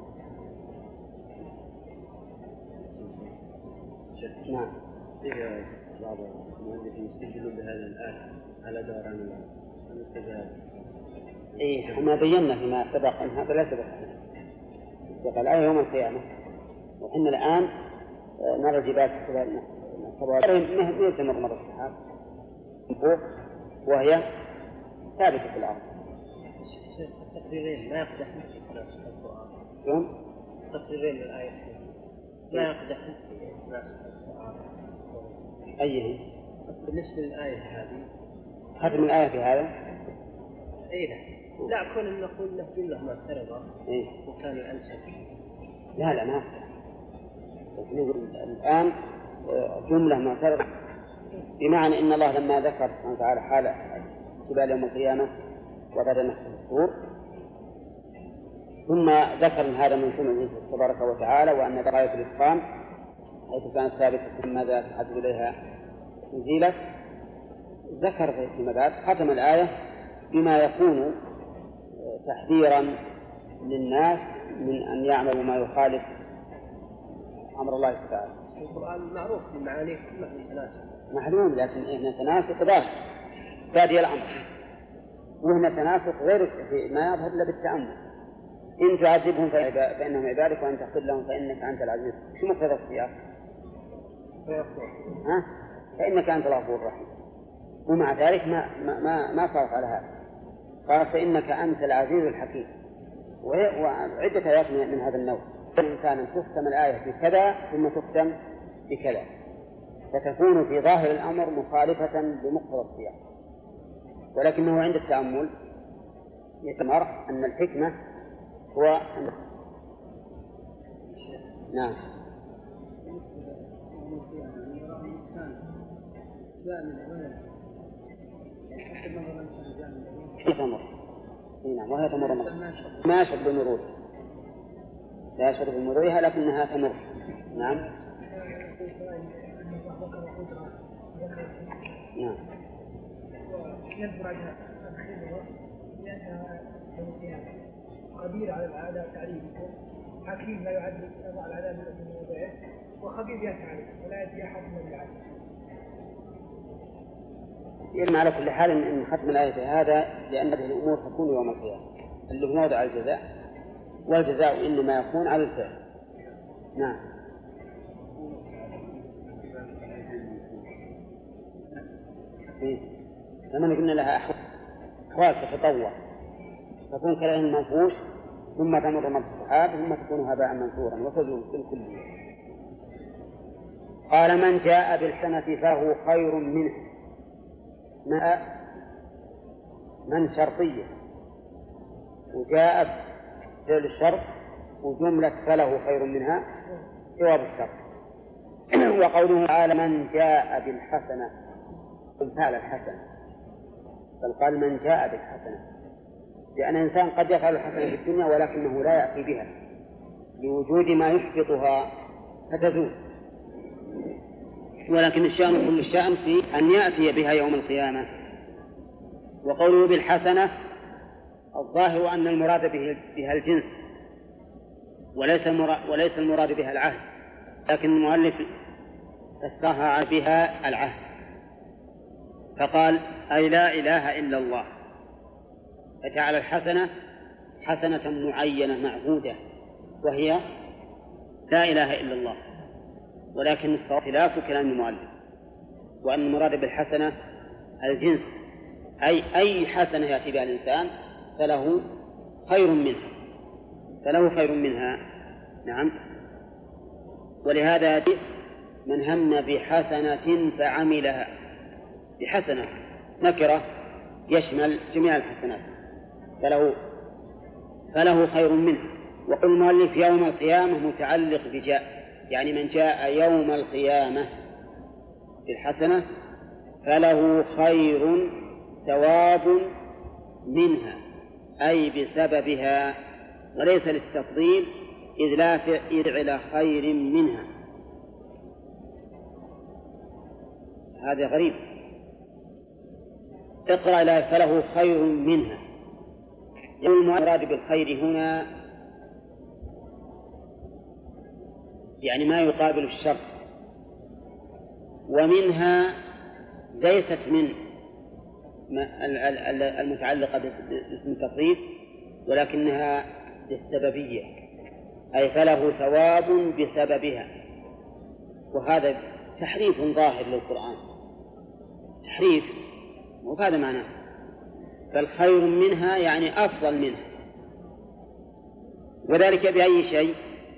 نعم. إذا بعض المؤلفين يستدلون بهذه الآية على دوران المستجاب. إيه، وما بينا فيما سبق أن هذا ليس بصحيح. استقال الآية يوم القيامة، وإحنا الآن نرى الجبال تحسبها السماوات ما تمر مر السحاب وهي ثابتة في الأرض. التقريرين ما يقدحن في مناسبة القرآن. يوم تقريرين الآية ما يقدحن في مناسبة القرآن. أيه؟ بالنسبة للآية هذه ختم الآية في هذا؟ إيه لا كون نقول له جملة معترضة وكان الأنسب. لا ما الآن جملة معترضة بمعنى إن الله لما ذكر سبحانه وتعالى حال جبال يوم القيامة وبعد نفخ الصور ثم ذكر أن هذا من سنة تبارك وتعالى وأن غاية الإتقان حيث كانت ثابتة ماذا تحدث إليها نزيلت، ذكر فيما بعد ختم الآية بما يكون تحذيرا للناس من أن يعملوا ما يخالف أمر الله تعالى. القرآن معروف بمعانيه كلها تناسب معلوم، لكن هنا تناسق ظاهر بادئ الأمر، وهنا تناسق غير ما يظهر إلا بالتأمل. إن تعذبهم فإنهم عبادك وإن تغفر لهم فإنك أنت العزيز. شو مقتضى السياق؟ فإنك أنت الغفور الرحيم. ومع ذلك ما صارت على هذا، صارت فإنك أنت العزيز الحكيم. وعدة آيات من هذا النوع. الإنسان أن تختم الآية بكذا ثم تختم بكذا، فتكون في ظاهر الأمر مخالفة بمقتضى السياق، ولكنه عند التأمل يتمر أن الحكمة هو نعم تمر. نعم، وهي تمر ما يشعر بمرورها، لا يشعر بمرورها لكنها تمر. نعم نعم قدير على العذاب تعريفكم، حكيم لا يعذب يضع العذاب من موضعه، وخبير يفعل ولا يأتي أحد من العذاب. يجمع على كل حال أن ختم الآية هذا لأن هذه الأمور تكون يوم القيامة اللي هو موضع الجزاء، والجزاء إنما يكون على الفعل. نعم لما قلنا لها أحوال تتطور، تكون كلام منفوش ثم تمر مر السحاب ثم تكون هباء منثورا وتزول بالكلية. قال من جاء بالحسنة فهو خير منه. من شرطية وجاء فعل الشرط وجملة فله خير منها جواب الشرط. وقوله تعالى من جاء بالحسنة فعل الحسنة، بل قال من جاء بالحسنة، لأن الإنسان قد يفعل الحسنة في الدنيا ولكنه لا يأتي بها لوجود ما يحبطها فتزول، ولكن الشأن كل الشأن في أن يأتي بها يوم القيامة. وقوله بالحسنة الظاهر أن المراد بها الجنس وليس المراد بها العهد، لكن المؤلف فسرها بها العهد فقال أي لا إله إلا الله، فجعل الحسنة حسنة معينة معهودة وهي لا إله إلا الله، ولكن الصواب خلاف كلام المؤلف، وأن المراد بالحسنة الجنس، أي حسنة يأتي بها الإنسان فله خير منها. نعم. ولهذا من هم بحسنة فعملها، بحسنة نكرة يشمل جميع الحسنات، فله خير منه. وقل المؤلف يوم القيامة متعلق بجاء، يعني من جاء يوم القيامة بالحسنة فله خير ثواب منها، أي بسببها، وليس للتفضيل إذ لا فعل خير منها. هذا غريب. اقرأ إلى فله خير منها. المراد بالخير هنا يعني ما يقابل الشر، ومنها ليست من المتعلقة باسم التفضيل ولكنها بالسببية، أي فله ثواب بسببها. وهذا تحريف ظاهر للقرآن، تحريف، وهذا معناه بل خير منها يعني أفضل منها، وذلك بأي شيء؟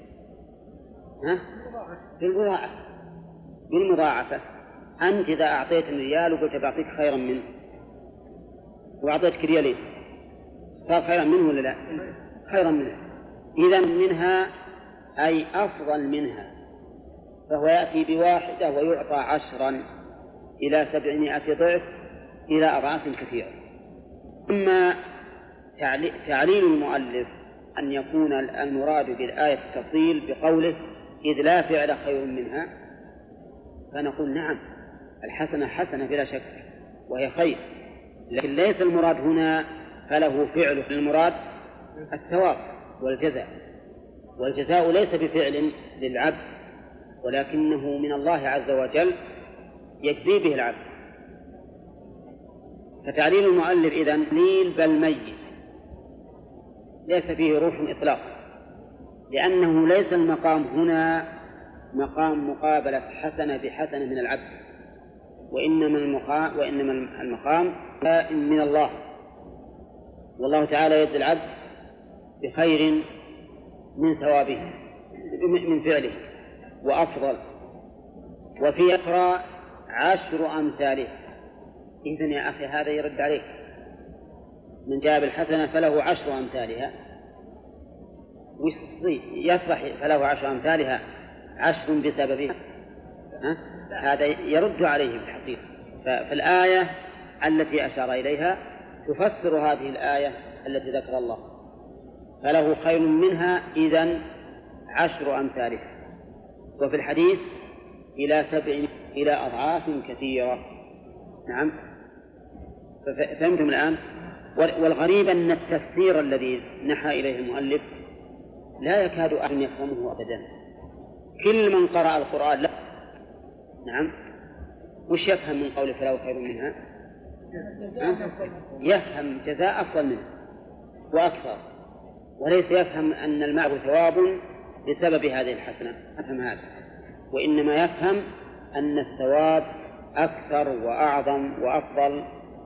بالمضاعفة. أنت إذا أعطيتني ريال وقلت بعطيك خيرا منه وأعطيتك ريالين صار خيرا منه ولا لا؟ خيرا منه. إذن منها أي أفضل منها، فهو يأتي بواحدة ويعطى 10 إلى 700 ضعف إلى أضعاف كثيرة. أما تعليل المؤلف أن يكون المراد بالآية التفضيل بقوله إذ لا فعل خير منها، فنقول نعم، الحسنة حسنة بلا شك وهي خير، لكن ليس المراد هنا فله فعل، المراد الثواب والجزاء، والجزاء ليس بفعل للعبد ولكنه من الله عز وجل يجزي به العبد. فتعليل المؤلف إذن نيل بل ميت ليس فيه روح إطلاقا، لأنه ليس المقام هنا مقام مقابلة حسنة بحسنة من العبد، وإنما المقام من الله، والله تعالى يجزي العبد بخير من ثوابه من فعله وأفضل، وفي أخرى 10 أمثاله. إذن يا أخي هذا يرد عليك، من جاء بالحسنة فله 10 أمثالها، يصلح فله 10 أمثالها 10 بسببها، هذا يرد عليه بالحقيقة. فالآية التي أشار إليها تفسر هذه الآية التي ذكر الله، فله خير منها إذن 10 أمثالها، وفي الحديث إلى أضعاف كثيرة. نعم، فهمتم الآن؟ والغريب أن التفسير الذي نحى إليه المؤلف لا يكاد أحد يفهمه أبدا. كل من قرأ القرآن لا، نعم، وش يفهم من قول فله خير منها؟ يفهم جزاء أفضل منه وأكثر، وليس يفهم أن الماء ثواب بسبب هذه الحسنة، يفهم هذا، وإنما يفهم أن الثواب أكثر وأعظم وأفضل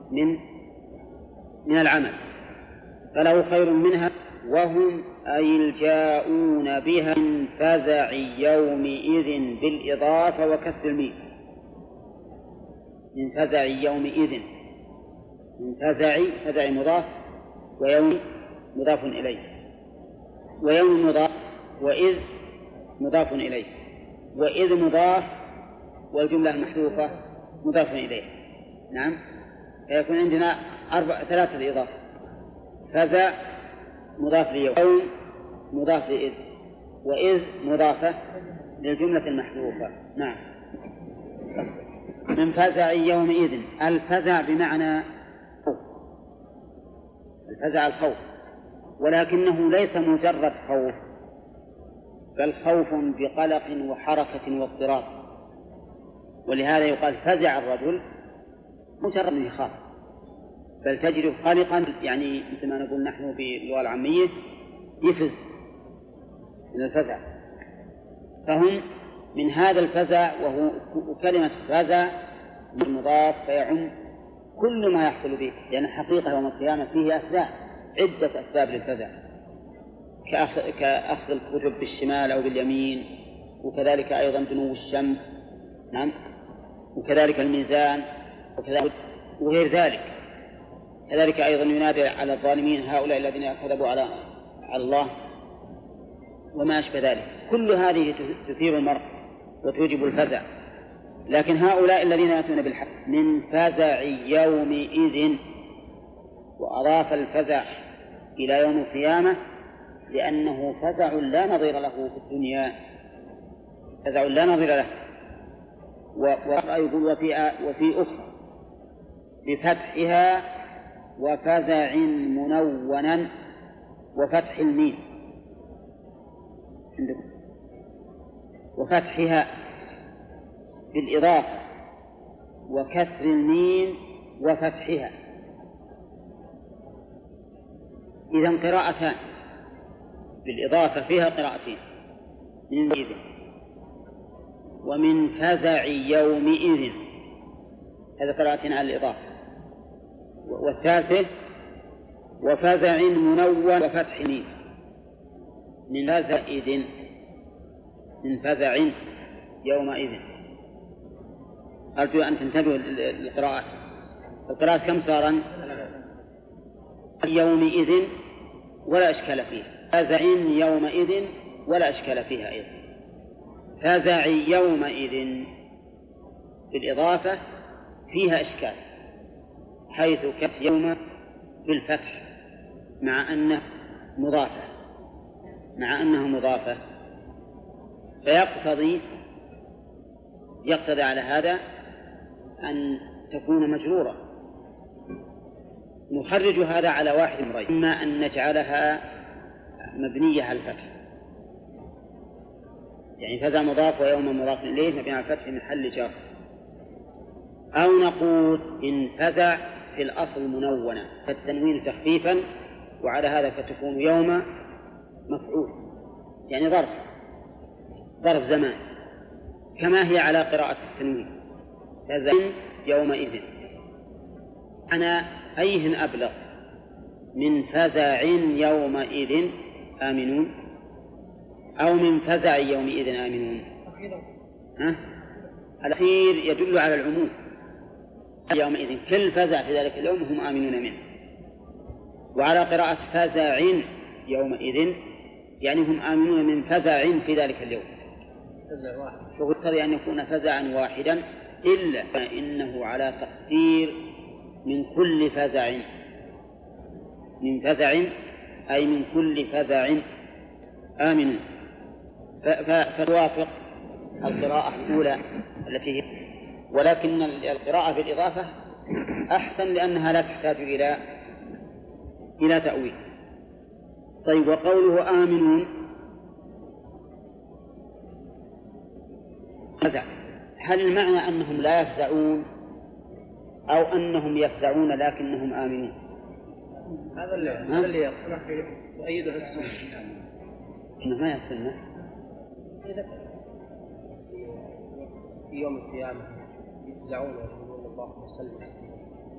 من العمل. فله خير منها وهم أي الجاؤون بها من فزع يومئذ بالإضافة وكسر الميم، من فزع يومئذ، من فزع مضاف، ويوم مضاف إليه، ويوم مضاف، وإذ مضاف إليه، وإذ مضاف، والجملة المحذوفة مضاف إليه. نعم، فيكون عندنا 3 إضافة: فزع مضاف ليوم، يوم مضاف لإذ، وإذ مضافة للجملة المحذوفة. نعم، من فزع يومئذ. الفزع بمعنى خوف، الفزع الخوف، ولكنه ليس مجرد خوف، بل خوف بقلق وحركة واضطراب، ولهذا يقال فزع الرجل مجرد من يخاف، بل تجد قلقا، يعني مثل ما نقول نحن باللغة العامية يفز من الفزع. فهم من هذا الفزع، وهو كلمة فزع مضاف فيعم كل ما يحصل به، لأن حقيقة يوم القيامة فيه أسباب، عدة أسباب للفزع، كأخذ الكتب بالشمال أو باليمين، وكذلك أيضا دنو الشمس، نعم، وكذلك الميزان، وكذلك وغير ذلك. كذلك أيضا ينادي على الظالمين هؤلاء الذين كذبوا على الله وما أشبه ذلك. كل هذه تثير المرء وتوجب الفزع، لكن هؤلاء الذين يأتون بالحق من فزع يومئذ، وأضاف الفزع إلى يوم القيامة لأنه فزع لا نظير له في الدنيا، فزع لا نظير له. ويقول وفي أخرى بفتحها وفزع منونا وفتح الميم عندكم، وفتحها بالإضافة وكسر الميم وفتحها. إذن قراءتان بالإضافة، فيها قراءتين، من إذن ومن فزع يومئذ، هذا قراءتين على الإضافة. والثالثة وفزع منون وفتح الميم، من فزع إذن، من فزع يومئذ. أرجو أن تنتبهوا للقراءات. القراءات كم صارا؟ يومئذ ولا إشكال فيها، فزع يومئذ ولا إشكال فيها أيضا. فزع يومئذ بالإضافة فيها إشكال، حيث كانت يوم بالفتح مع أنها مضافة فيقتضي على هذا أن تكون مجرورة. نخرج هذا على واحد أمرين: إما أن نجعلها مبنية على الفتح، يعني فزع مضاف ويوم مضاف إليه مبني على الفتح محل جر، أو نقول إن فزع في الأصل منونة فالتنوين تخفيفا، وعلى هذا فتكون يوم مفعول، يعني ظرف زمان، كما هي على قراءة التنوين فزع يومئذ. أنا أيهن أبلغ من فزع يومئذ آمنون أو من فزع يومئذ آمنون؟ الأخير يدل على العموم، يومئذ كل فزع في ذلك اليوم هم آمنون منه، وعلى قراءة فزع يومئذ يعني هم آمنون من فزع في ذلك اليوم، فقد أن يكون فزعا واحدا، إلا فإنه على تقدير من كل فزع، من فزع أي من كل فزع آمنون، فتوافق القراءة الأولى التي هي، ولكن القراءة بالإضافة أحسن لأنها لا تحتاج إلى تأويل. طيب، وقوله آمنون فزع، هل المعنى أنهم لا يفزعون أو أنهم يفزعون لكنهم آمنون؟ هذا اللي يؤيده السنة، إنه ما يصلنا في يوم القيامة يفزعون ويقولون اللهم صل وسلم،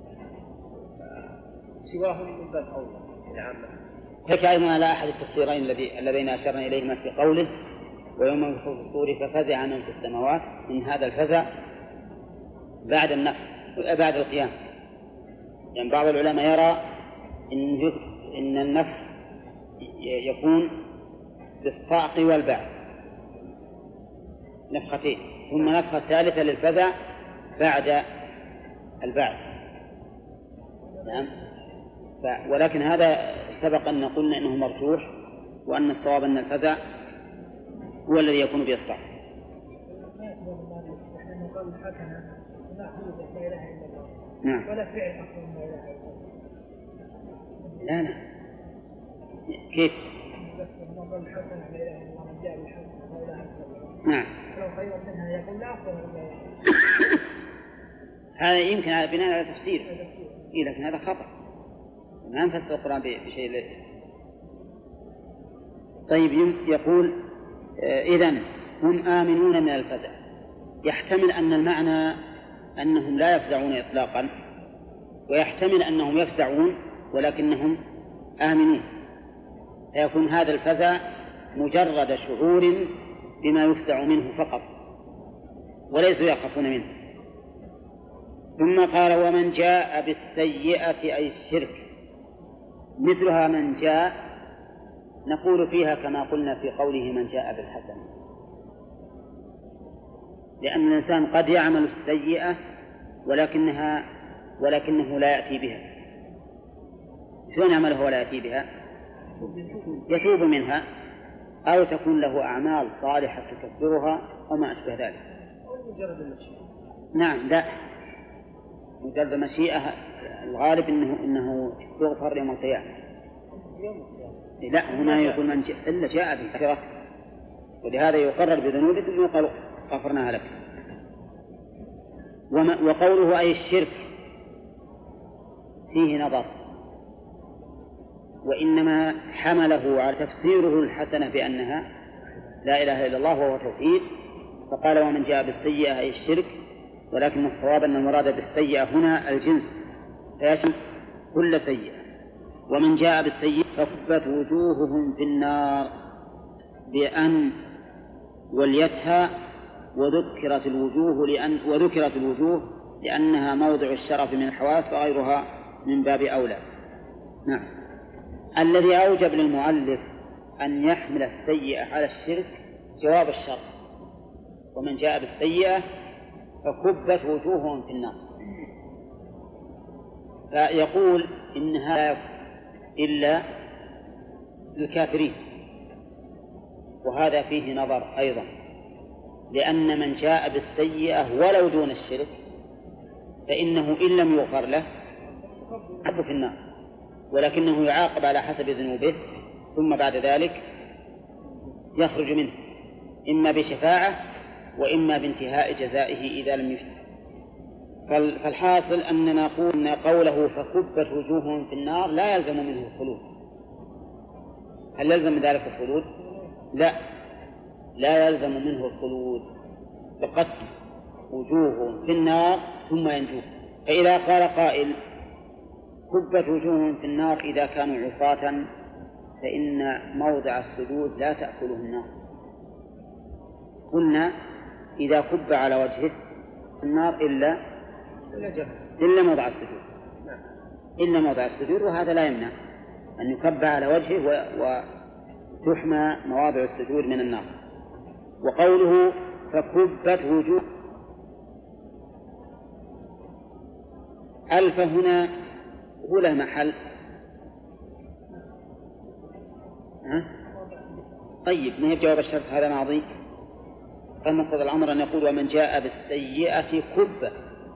سواهم من باب أولى العامة. هيك أيضا على أحد التفسيرين اللذين أشرنا إليهما في قوله ويوم ينفخ في الصور ففزع من في السماوات، من هذا الفزع بعد بعد القيام. يعني بعض العلماء يرى إن النفخ يكون بالصعق والبعث، نفختين، ثم نفخة ثالثة للفزع بعد البعث. نعم. ولكن هذا سبق أن قلنا إنه مرجوح، وأن الصواب أن الفزع هو الذي يكون به الصعق. نعم. ولا فعل أصلا لا إله إلا لا الله. كيف؟ نعم. هذا يمكن على بناء على تفسير، لكن هذا خطأ، ما نفسر القرآن بشيء. طيب، يقول إذن هم آمنون من الفزع، يحتمل أن المعنى أنهم لا يفزعون إطلاقا، ويحتمل أنهم يفزعون ولكنهم آمنون، فيكون هذا الفزع مجرد شعور بما يفزع منه فقط، وليسوا يخافون منه. ثم قال ومن جاء بالسيئة أي الشرك مثلها من جاء، نقول فيها كما قلنا في قوله من جاء بالحسنة، لأن الإنسان قد يعمل السيئة ولكنه لا يأتي بها. شلون يعملها ولا يأتي بها؟ يتوب منها، أو تكون له أعمال صالحة تكفرها أو ما أشبه ذلك. نعم، لا، مجرد المشيئة الغالب إنه يغفر يوم القيامة. لا، هنا يقول من جاء إلا جاء بالكفرة، ولهذا يقرر بذنوبه ثم يقال غفرناها لك. وقوله أي الشرك فيه نظر، وإنما حمله على تفسيره الحسنة بأنها لا إله إلا الله وهو توحيد، فقال ومن جاء بالسيئة أي الشرك، ولكن الصواب أن المراد بالسيئة هنا الجنس، فيشمل كل سيئة. ومن جاء بالسيئة فكبت وجوههم في النار بأن وليتها، وذكرت الوجوه لأنها موضع الشرف من الحواس، فغيرها من باب أولى. نعم. الذي أوجب للمؤلف أن يحمل السيئة على الشرك جواب الشرط، ومن جاء بالسيئة فكبت وجوههم في النار، فيقول إنها لا إلا للكافرين، وهذا فيه نظر أيضا، لأن من جاء بالسيئة ولو دون الشرك فإنه إن لم يغفر له يحب في النار، ولكنه يعاقب على حسب ذنوبه، ثم بعد ذلك يخرج منه إما بشفاعة وإما بانتهاء جزائه إذا لم يشفع. فالحاصل أننا نقول أن قوله فكبت وجوههم في النار لا يلزم منه الخلود. هل يلزم من ذلك الخلود؟ لا يلزم منه الخلود، فقط وجوههم في النار ثم ينجون. فإذا قال قائل كبت وجوههم في النار إذا كانوا عصاة فإن موضع السجود لا تأكله النار. قلنا إذا كب على وجهه النار إلا موضع السجود، إلا موضع السجود، وهذا لا يمنع أن يكب على وجهه وتحمى مواضع السجود من النار. وقوله فكبت وجوه ألف هنا هو له محل. طيب ما هي جواب الشرط هذا ماضي، فمقتضى الأمر أن يقول ومن جاء بالسيئة كبت،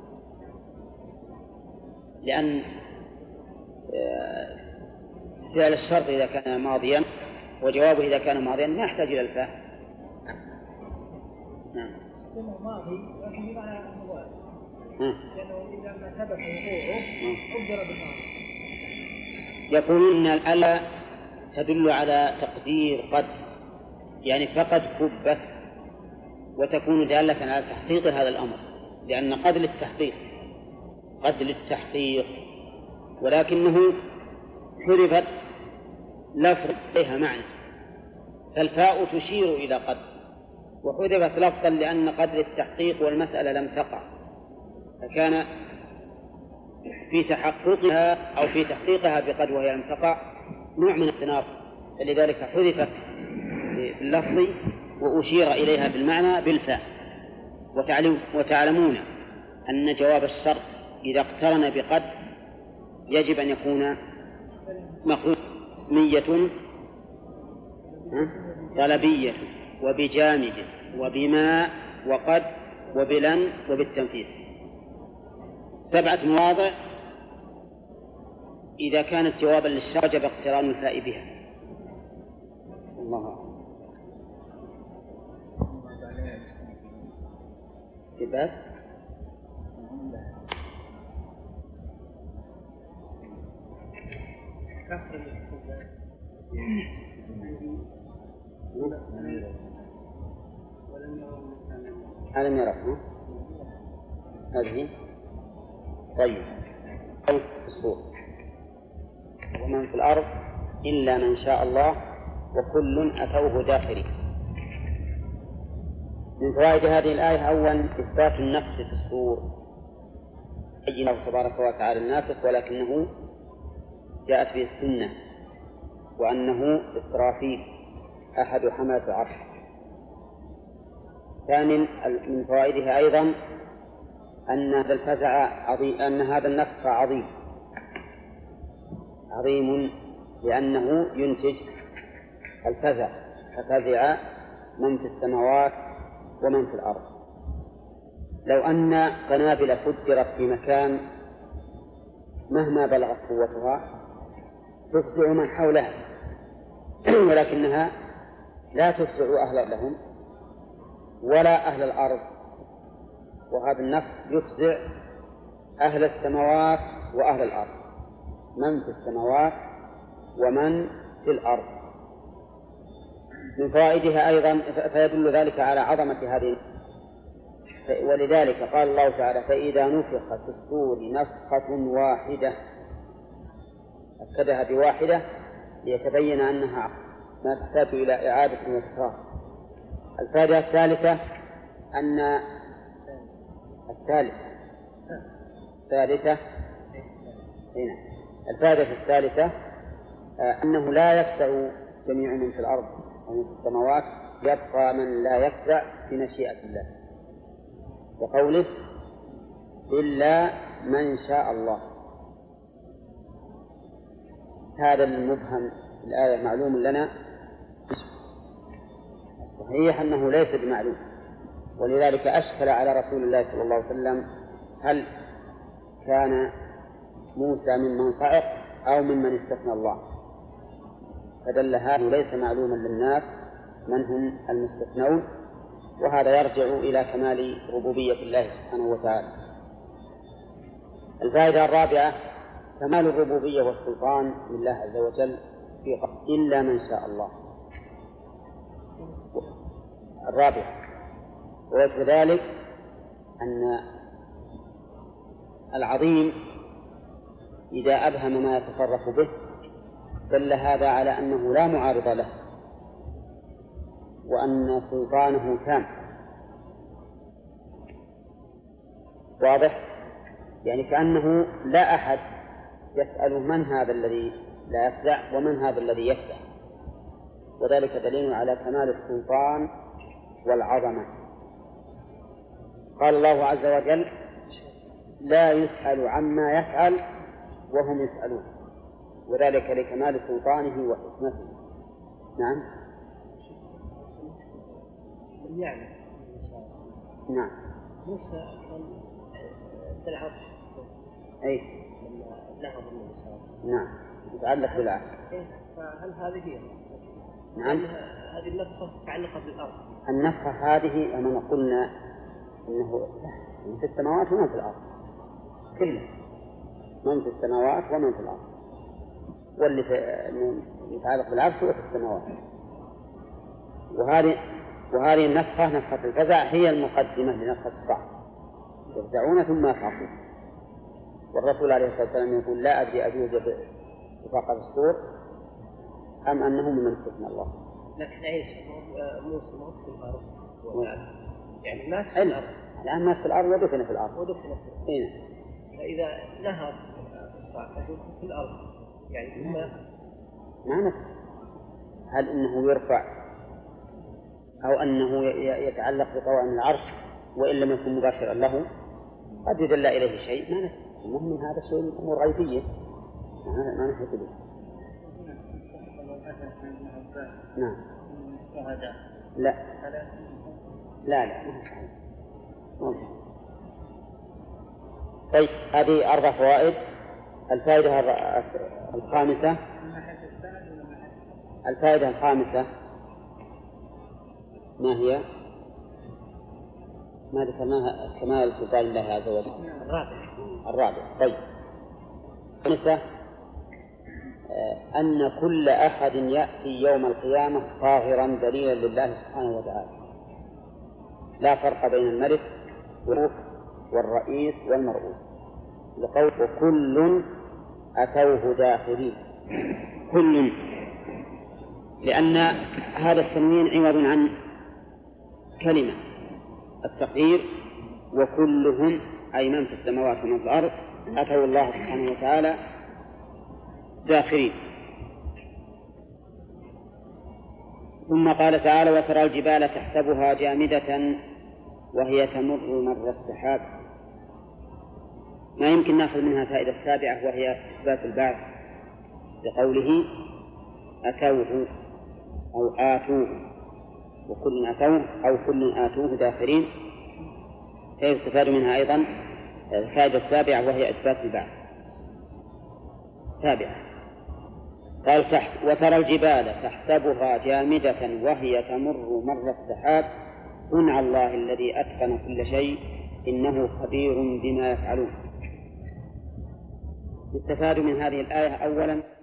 لأن فعل الشرط إذا كان ماضيا وجوابه إذا كان ماضيا ما يحتاج إلى الفاء. نعم. ماضي لكن بمعنى المضارع، لأنه إذا ما ثبت وقوعه قدر بالماضي. يقولون أن الألا تدل على تقدير قد، يعني فقد كبت، وتكون دالة على تحقيق هذا الأمر، لأن قد للتحقيق ولكنه حذفت لفظ إليها معنى، فالفاء تشير إلى قد، وحذفت لفظا لأن قد للتحقيق والمسألة لم تقع، فكان في تحققها أو في تحقيقها بقد وهي لم تقع نوع من التناقض، فلذلك حذفت باللفظ وأشير إليها بالمعنى بالفاء. وتعلمون أن جواب الشرط إذا اقترن بقد يجب أن يكون مقرون اسمية طلبية وبجامد وبما وقد وبلن وبالتنفيس، 7 مواضع إذا كانت جوابا للشرط وجب اقتران الفاء بها. الله أعلم. بس ألم يره هذه. طيب الصور ومن في الأرض إلا من شاء الله وكل أتوه داخرين. من فوائد هذه الآية أولا إثبات النفخ في الصور، أي الله تبارك وتعالى النافخ، ولكنه جاءت به السنة، وأنه إسرافيل أحد حملة العرش. ثانيا من فوائدها أيضا أن هذا الفزع عظيم، أن هذا النفخ عظيم لأنه ينتج الفزع، ففزع من في السماوات ومن في الأرض. لو أن قنابل فجرت في مكان مهما بلغت قوتها تفزع من حولها، ولكنها لا تفزع أهل لهم ولا أهل الأرض، وهذا النفخ يفزع أهل السماوات وأهل الأرض، من في السماوات ومن في الأرض. من فوائدها أيضا فيدل ذلك على عظمة هذه، ولذلك قال الله تعالى فإذا نفخ في الصور نفخة واحدة، أكدها بواحدة ليتبين أنها ما تحتاج إلى إعادة وتكرار. الفائدة الثالثة أن الفائدة الثالثة أنه لا يفزع جميع من في الأرض ومن في السماوات، يبقى من لا يفزع في مشيئة الله، وقوله إلا من شاء الله. هذا المبهم في الآية معلوم لنا؟ الصحيح أنه ليس بمعلوم، ولذلك أشكل على رسول الله صلى الله عليه وسلم هل كان موسى ممن صعق أو ممن استثنى الله، فدل هذا ليس معلوما للناس من هم المستثنون، وهذا يرجع إلى كمال ربوبية الله سبحانه وتعالى. الفائدة الرابعة كمال الربوبية والسلطان لله عز وجل إلا من شاء الله. الرابعة ووجه ذلك أن العظيم إذا أبهم ما يتصرف به دل هذا على أنه لا معارض له، وأن سلطانه تام. واضح؟ يعني كأنه لا أحد يسأل من هذا الذي لا يفزع ومن هذا الذي يفزع، وذلك دليل على كمال السلطان والعظمة. قال الله عز وجل لا يسأل عما يفعل وهم يسألون، وذلك لكمال سلطانه وحكمته. نعم. يعني نعم. موسى كان العرش أي نهض النبي صلى الله عليه وسلم. نعم يتعلق بالعرش. فهل هذه هي؟ نعم. هذه النفخة متعلقة بالأرض. النفخة هذه أننا قلنا إنه في السماوات ومن في الأرض كله، من في السماوات ومن في الأرض، واللي يتعلق بالعرش هو في السماوات. وهذه النفخة نفخة الفزع هي المقدمة لنفخة الصعق، يفزعون ثم يصعقون. والرسول عليه الصلاة والسلام يقول لا أدري أجوز بفقر الصور أم أنه ممن استثنى الله. لكن عيسى موسى ما في الأرض يعني مات في الأرض، الآن مات في الأرض ودفن في الأرض. إيه. فإذا نهض الصعق في الأرض يعني ثم ما نفس، هل إنه يرفع أو أنه يتعلق بقوائم العرش وإن لم يكن مباشرا له قد يدل إليه شيء ما نفس. المهم من هذا شيء من أمور غيبية ما نحيط به. نعم. لا لا لا ما صحيح. طيب هذه 4 فوائد. الفائدة الخامسة، الفائدة الخامسة ما هي؟ ما ذكرناها كمال سلطان الله عز وجل. الرابع. طيب الخامسة أن كل أحد يأتي يوم القيامة صاغرا دليلا لله سبحانه وتعالى، لا فرق بين الملك والرئيس والمرؤوس، لقول وكل أتوه داخلين. كل، لأن هذا التنوين عوض عن كلمة التقدير وكلهم أي من في السماوات ومن في الأرض أتوا الله سبحانه وتعالى داخلين. ثم قال تعالى وترى الجبال تحسبها جامدة وهي تمر مر السحاب. ما يمكن نأخذ منها فائدة السابعة وهي إثبات البعث بقوله أتوه أو آتوه، وكل أتوه أو كل آتوه داخلين. فيستفاد منها أيضا الفائدة السابعة وهي إثبات البعث. سابعة قال وترى الجبال تحسبها جامدة وهي تمر مر السحاب صنع الله الذي أتقن كل شيء إنه خبير بما يفعلون. يستفاد من هذه الآية أولا